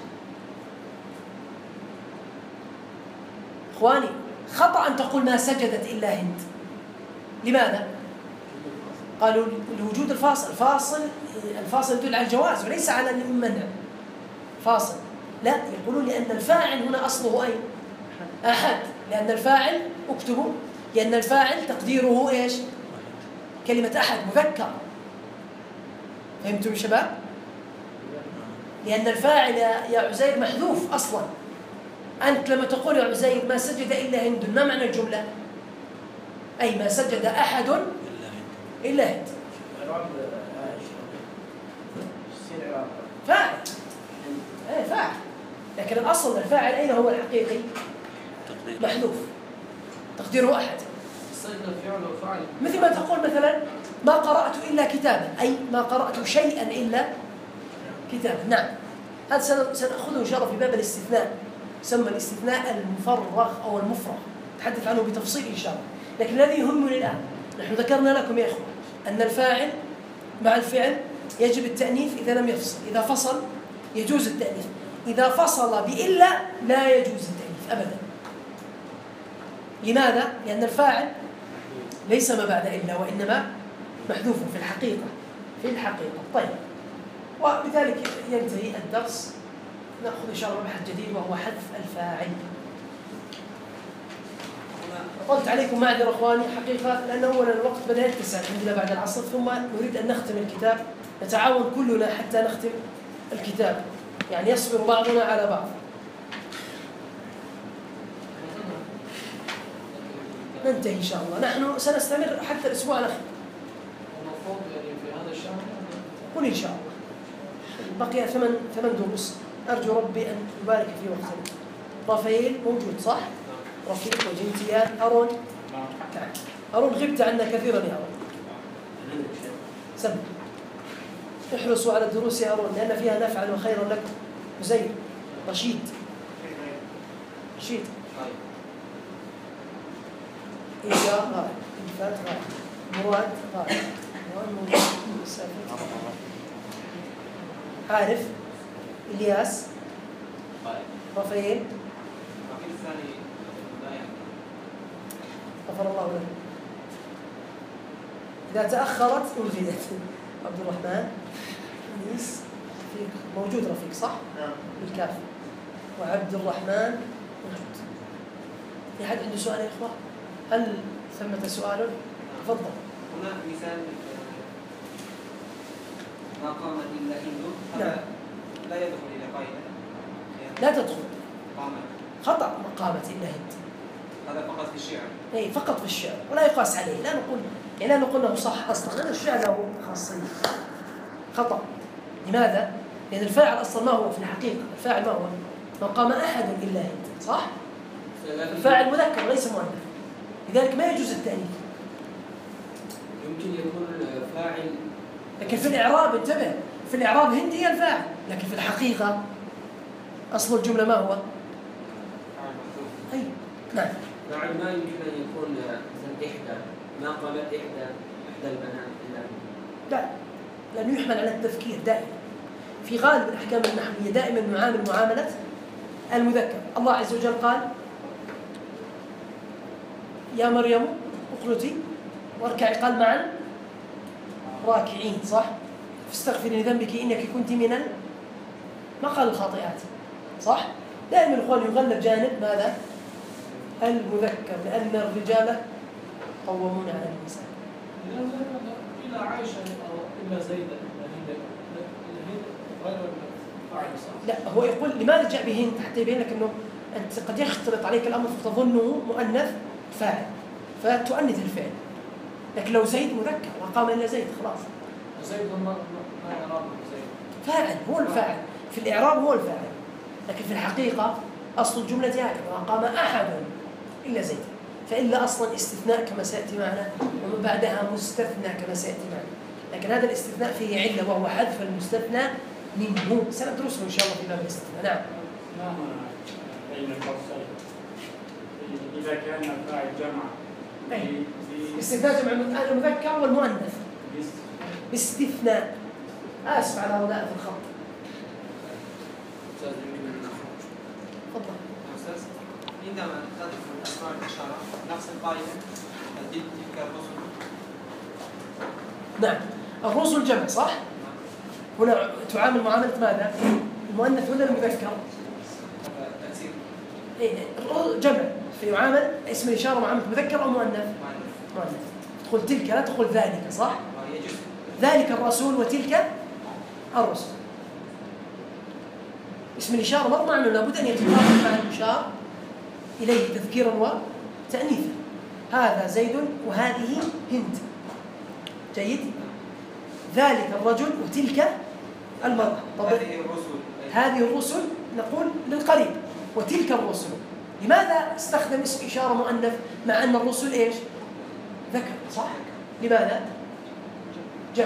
إخواني خطأ أن تقول ما سجدت إلا هند. لماذا؟ قالوا لوجود الفاصل. الفاصل يدل على الجواز وليس على المنع. فاصل لا، يقولون لأن الفاعل هنا أصله أين؟ أحد. لأن الفاعل اكتبوا، لأن الفاعل تقديره إيش؟ كلمة أحد مذكر. فهمتم شباب؟ لأن الفاعل يا عزير محذوف أصلا. أنت لما تقول يا عزير ما سجد إلا هند، ما معنى الجملة؟ أي ما سجد أحد إلا هند. إعراب يصير إعراب فاعل. إيه فاعل. لكن الأصل الفاعل أين هو الحقيقي؟ محذوف. تقديره أحد. السجدة فعل وفعل. مثل ما تقول مثلا ما قرأت إلا كتابا، أي ما قرأت شيئا إلا كتابا. نعم. هذا سنأخذه إن شاء الله في باب الاستثناء، يسمى الاستثناء المفرغ أو المفرغ، نتحدث عنه بتفصيل إن شاء الله. لكن الذي يهمني الآن، نحن ذكرنا لكم يا إخوة أن الفاعل مع الفعل يجب التأنيث إذا لم يفصل، إذا فصل يجوز التأنيث، إذا فصل بإلا لا يجوز التأنيث أبدا. لماذا؟ لأن الفاعل ليس ما بعد إلا وإنما محذوف في الحقيقة. طيب، وبذلك ينتهي الدرس. نأخذ إن شاء الله مبحث جديد وهو حذف الفاعل. طلت عليكم معذرة إخواني حقيقة، لأن أولا الوقت بدأ يتسع عندنا بعد العصر، ثم نريد أن نختم الكتاب، نتعاون كلنا حتى نختم الكتاب، يعني يصبر بعضنا على بعض. ننتهي إن شاء الله. نحن سنستمر حتى الأسبوع الأخير. المفروض يعني في هذا الشهر قل إن شاء الله. بقي 8 دروس، أرجو ربي أن يبارك في وقتنا. رافائيل موجود صح؟ رفيق وجنتيان. أرون تعال. أرون غبت عنا كثيرا يا أرون. سم. احرصوا على الدروس يا أرون لأن فيها نفعا وخيرا لكم. زين. رشيد. إيجار غائب. إنفات غائب. مراد غائب. عارف. إلياس. رافائيل. غفر الله له. إذا تأخرت ألغيت. عبد الرحمن. أنيس. رفيق موجود رفيق صح؟ نعم. بالكاف. وعبد الرحمن موجود. في حد عنده سؤال يا إخوة؟ هل ثمة سؤال؟ تفضل. هنا مثال ما قامت إلا هند، هذا لا يدخل إلى قاعدة. لا تدخل. قامت. خطأ ما قامت إلا هند. هذا فقط في الشعر. أي فقط في الشعر ولا يقاس عليه. لا نقول أنه صح أصلا، لأن الشعر له خاصية. خطأ. لماذا؟ لأن الفاعل أصلا ما هو في الحقيقة؟ الفاعل ما هو؟ ما قام أحد إلا هند صح؟ الفاعل مذكر ليس مؤنث، لذلك ما يجوز التأنيث. يمكن يكون فاعل، لكن في الإعراب انتبه، في الإعراب هند هي الفاعل، لكن في الحقيقة أصل الجملة ما هو؟ أي نعم. فاعل ما يمكن أن يكون مثل إحدى، ما قامت إحدى البنات إلا لا، لأنه يحمل على التفكير دائما. في غالب الأحكام النحوية دائما نعامل معاملة المذكر. الله عز وجل قال يا مريم اقنتي واركعي، قال معا راكعين صح؟ فاستغفري لذنبك إنك كنت من ما قال الخاطئات صح؟ دائما الإخوان يغلب جانب ماذا؟ المذكر، لأن الرجال قوامون على النساء. إلا عائشة أو إلا زيدا غير فاعل صح؟ لا، هو يقول لماذا جاء بهند حتى يبين لك أنه أنت قد يختلط عليك الأمر فتظنه مؤنث فاعل فتؤنث الفعل. لكن لو زيد مذكر وقام إلا زيد خلاص. زيد ما يعرف زيد. فاعل هو الفاعل في الإعراب، هو الفاعل، لكن في الحقيقة أصل الجملة هكذا وقام أحد إلا زيد، فإلا أصلا استثناء كما سيأتي معنا، ومن بعدها مستثنى كما سيأتي معنا. لكن هذا الاستثناء فيه علة وهو حذف المستثنى منه، سندرسه إن شاء الله في باب الاستثناء. نعم. ما بين الفصل إذا كان الفاعل جمع استثناء جمع المذكر والمؤنث باستثناء. آسف على رداءة الخط. تفضل. أستاذ، عندما تدخل أسماء الإشارة نفس القاعدة تلك الرسل. نعم، الرسل جمع صح؟ هنا تعامل معاملة ماذا؟ المؤنث ولا المذكر؟ تنسيق. جمع، فيعامل اسم الإشارة معاملة مذكر أو مؤنث؟ مؤنث. تقول تلك لا تقول ذلك صح؟ يجوز. ذلك الرسول وتلك الرسل. اسم الإشارة مطمع أنه لابد أن يتطابق مع المشار إليه تذكيرا وتأنيثا. هذا زيد وهذه هند. جيد. ذلك الرجل وتلك المرأة. هذه الرسل نقول للقريب، وتلك الرسل. لماذا استخدم اسم إشارة مؤنث مع أن الرسل إيش؟ ذكر، صح؟ لماذا؟ جمع.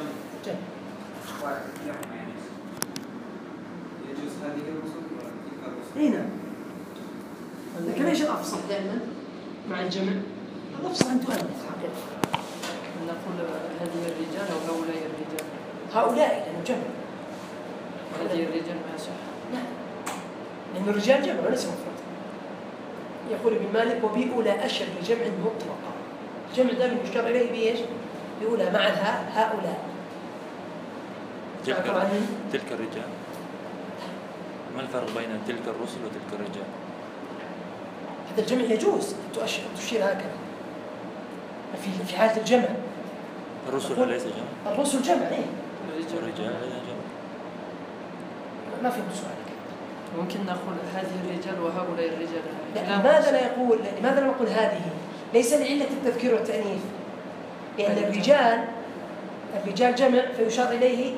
يجوز هذه الرسل وتلك الرسل. اي نعم. لكن ايش الافصل دائما مع الجمع؟ الافصل ان تؤنث حقيقة. نقول هذه الرجال او هؤلاء الرجال. هؤلاء لانه جمع. هذه الرجال ما يصح. لا. لأن الرجال جمع وليس مفرد. يقول ابن مالك وبأولى أشر لجمع مطلقا. الجمع دائما يشار إليه بإيش؟ بأولى مع الهاء هؤلاء. تلك الرجال. ما الفرق بين تلك الرسل وتلك الرجال؟ هذا الجمع يجوز تشير هكذا. في حالة الجمع. الرسل ليس جمع. الرسل جمع إيه؟ الرجال جمع. ما في سؤالك. ممكن نقول هذه الرجال وهؤلاء الرجال. لماذا لا نقول هذه؟ ليس لعلة التذكير والتأنيث. لأن الرجال جمع فيشار إليه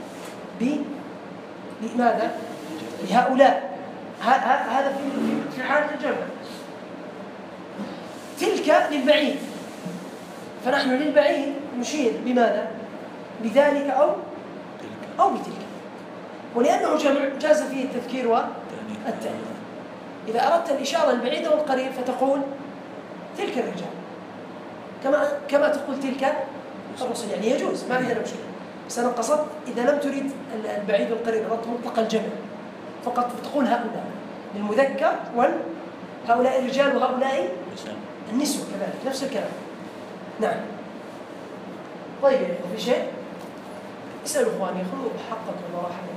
بماذا؟ بهؤلاء. هذا في حالة الجمع. تلك للبعيد، فنحن للبعيد نشير بماذا؟ بذلك أو بتلك. ولأنه جمع جاز فيه التذكير والتأنيث. إذا أردت الإشارة البعيدة والقريب فتقول تلك الرجال كما تقول تلك الرسل، يعني يجوز، ما عندنا مشكلة. بس أنا قصدت إذا لم تريد البعيد والقريب، أردت مطلق الجمع فقط تقول هؤلاء للمذكر، هؤلاء الرجال وهؤلاء النسوة كذلك نفس الكلام. نعم. طيب في شيء؟ اسألوا إخواني خذوا حقكم وراحتكم.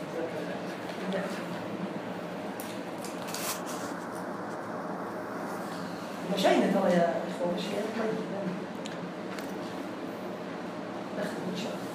مشينا ترى يا إخوة، مشينا. نختم إن شاء الله.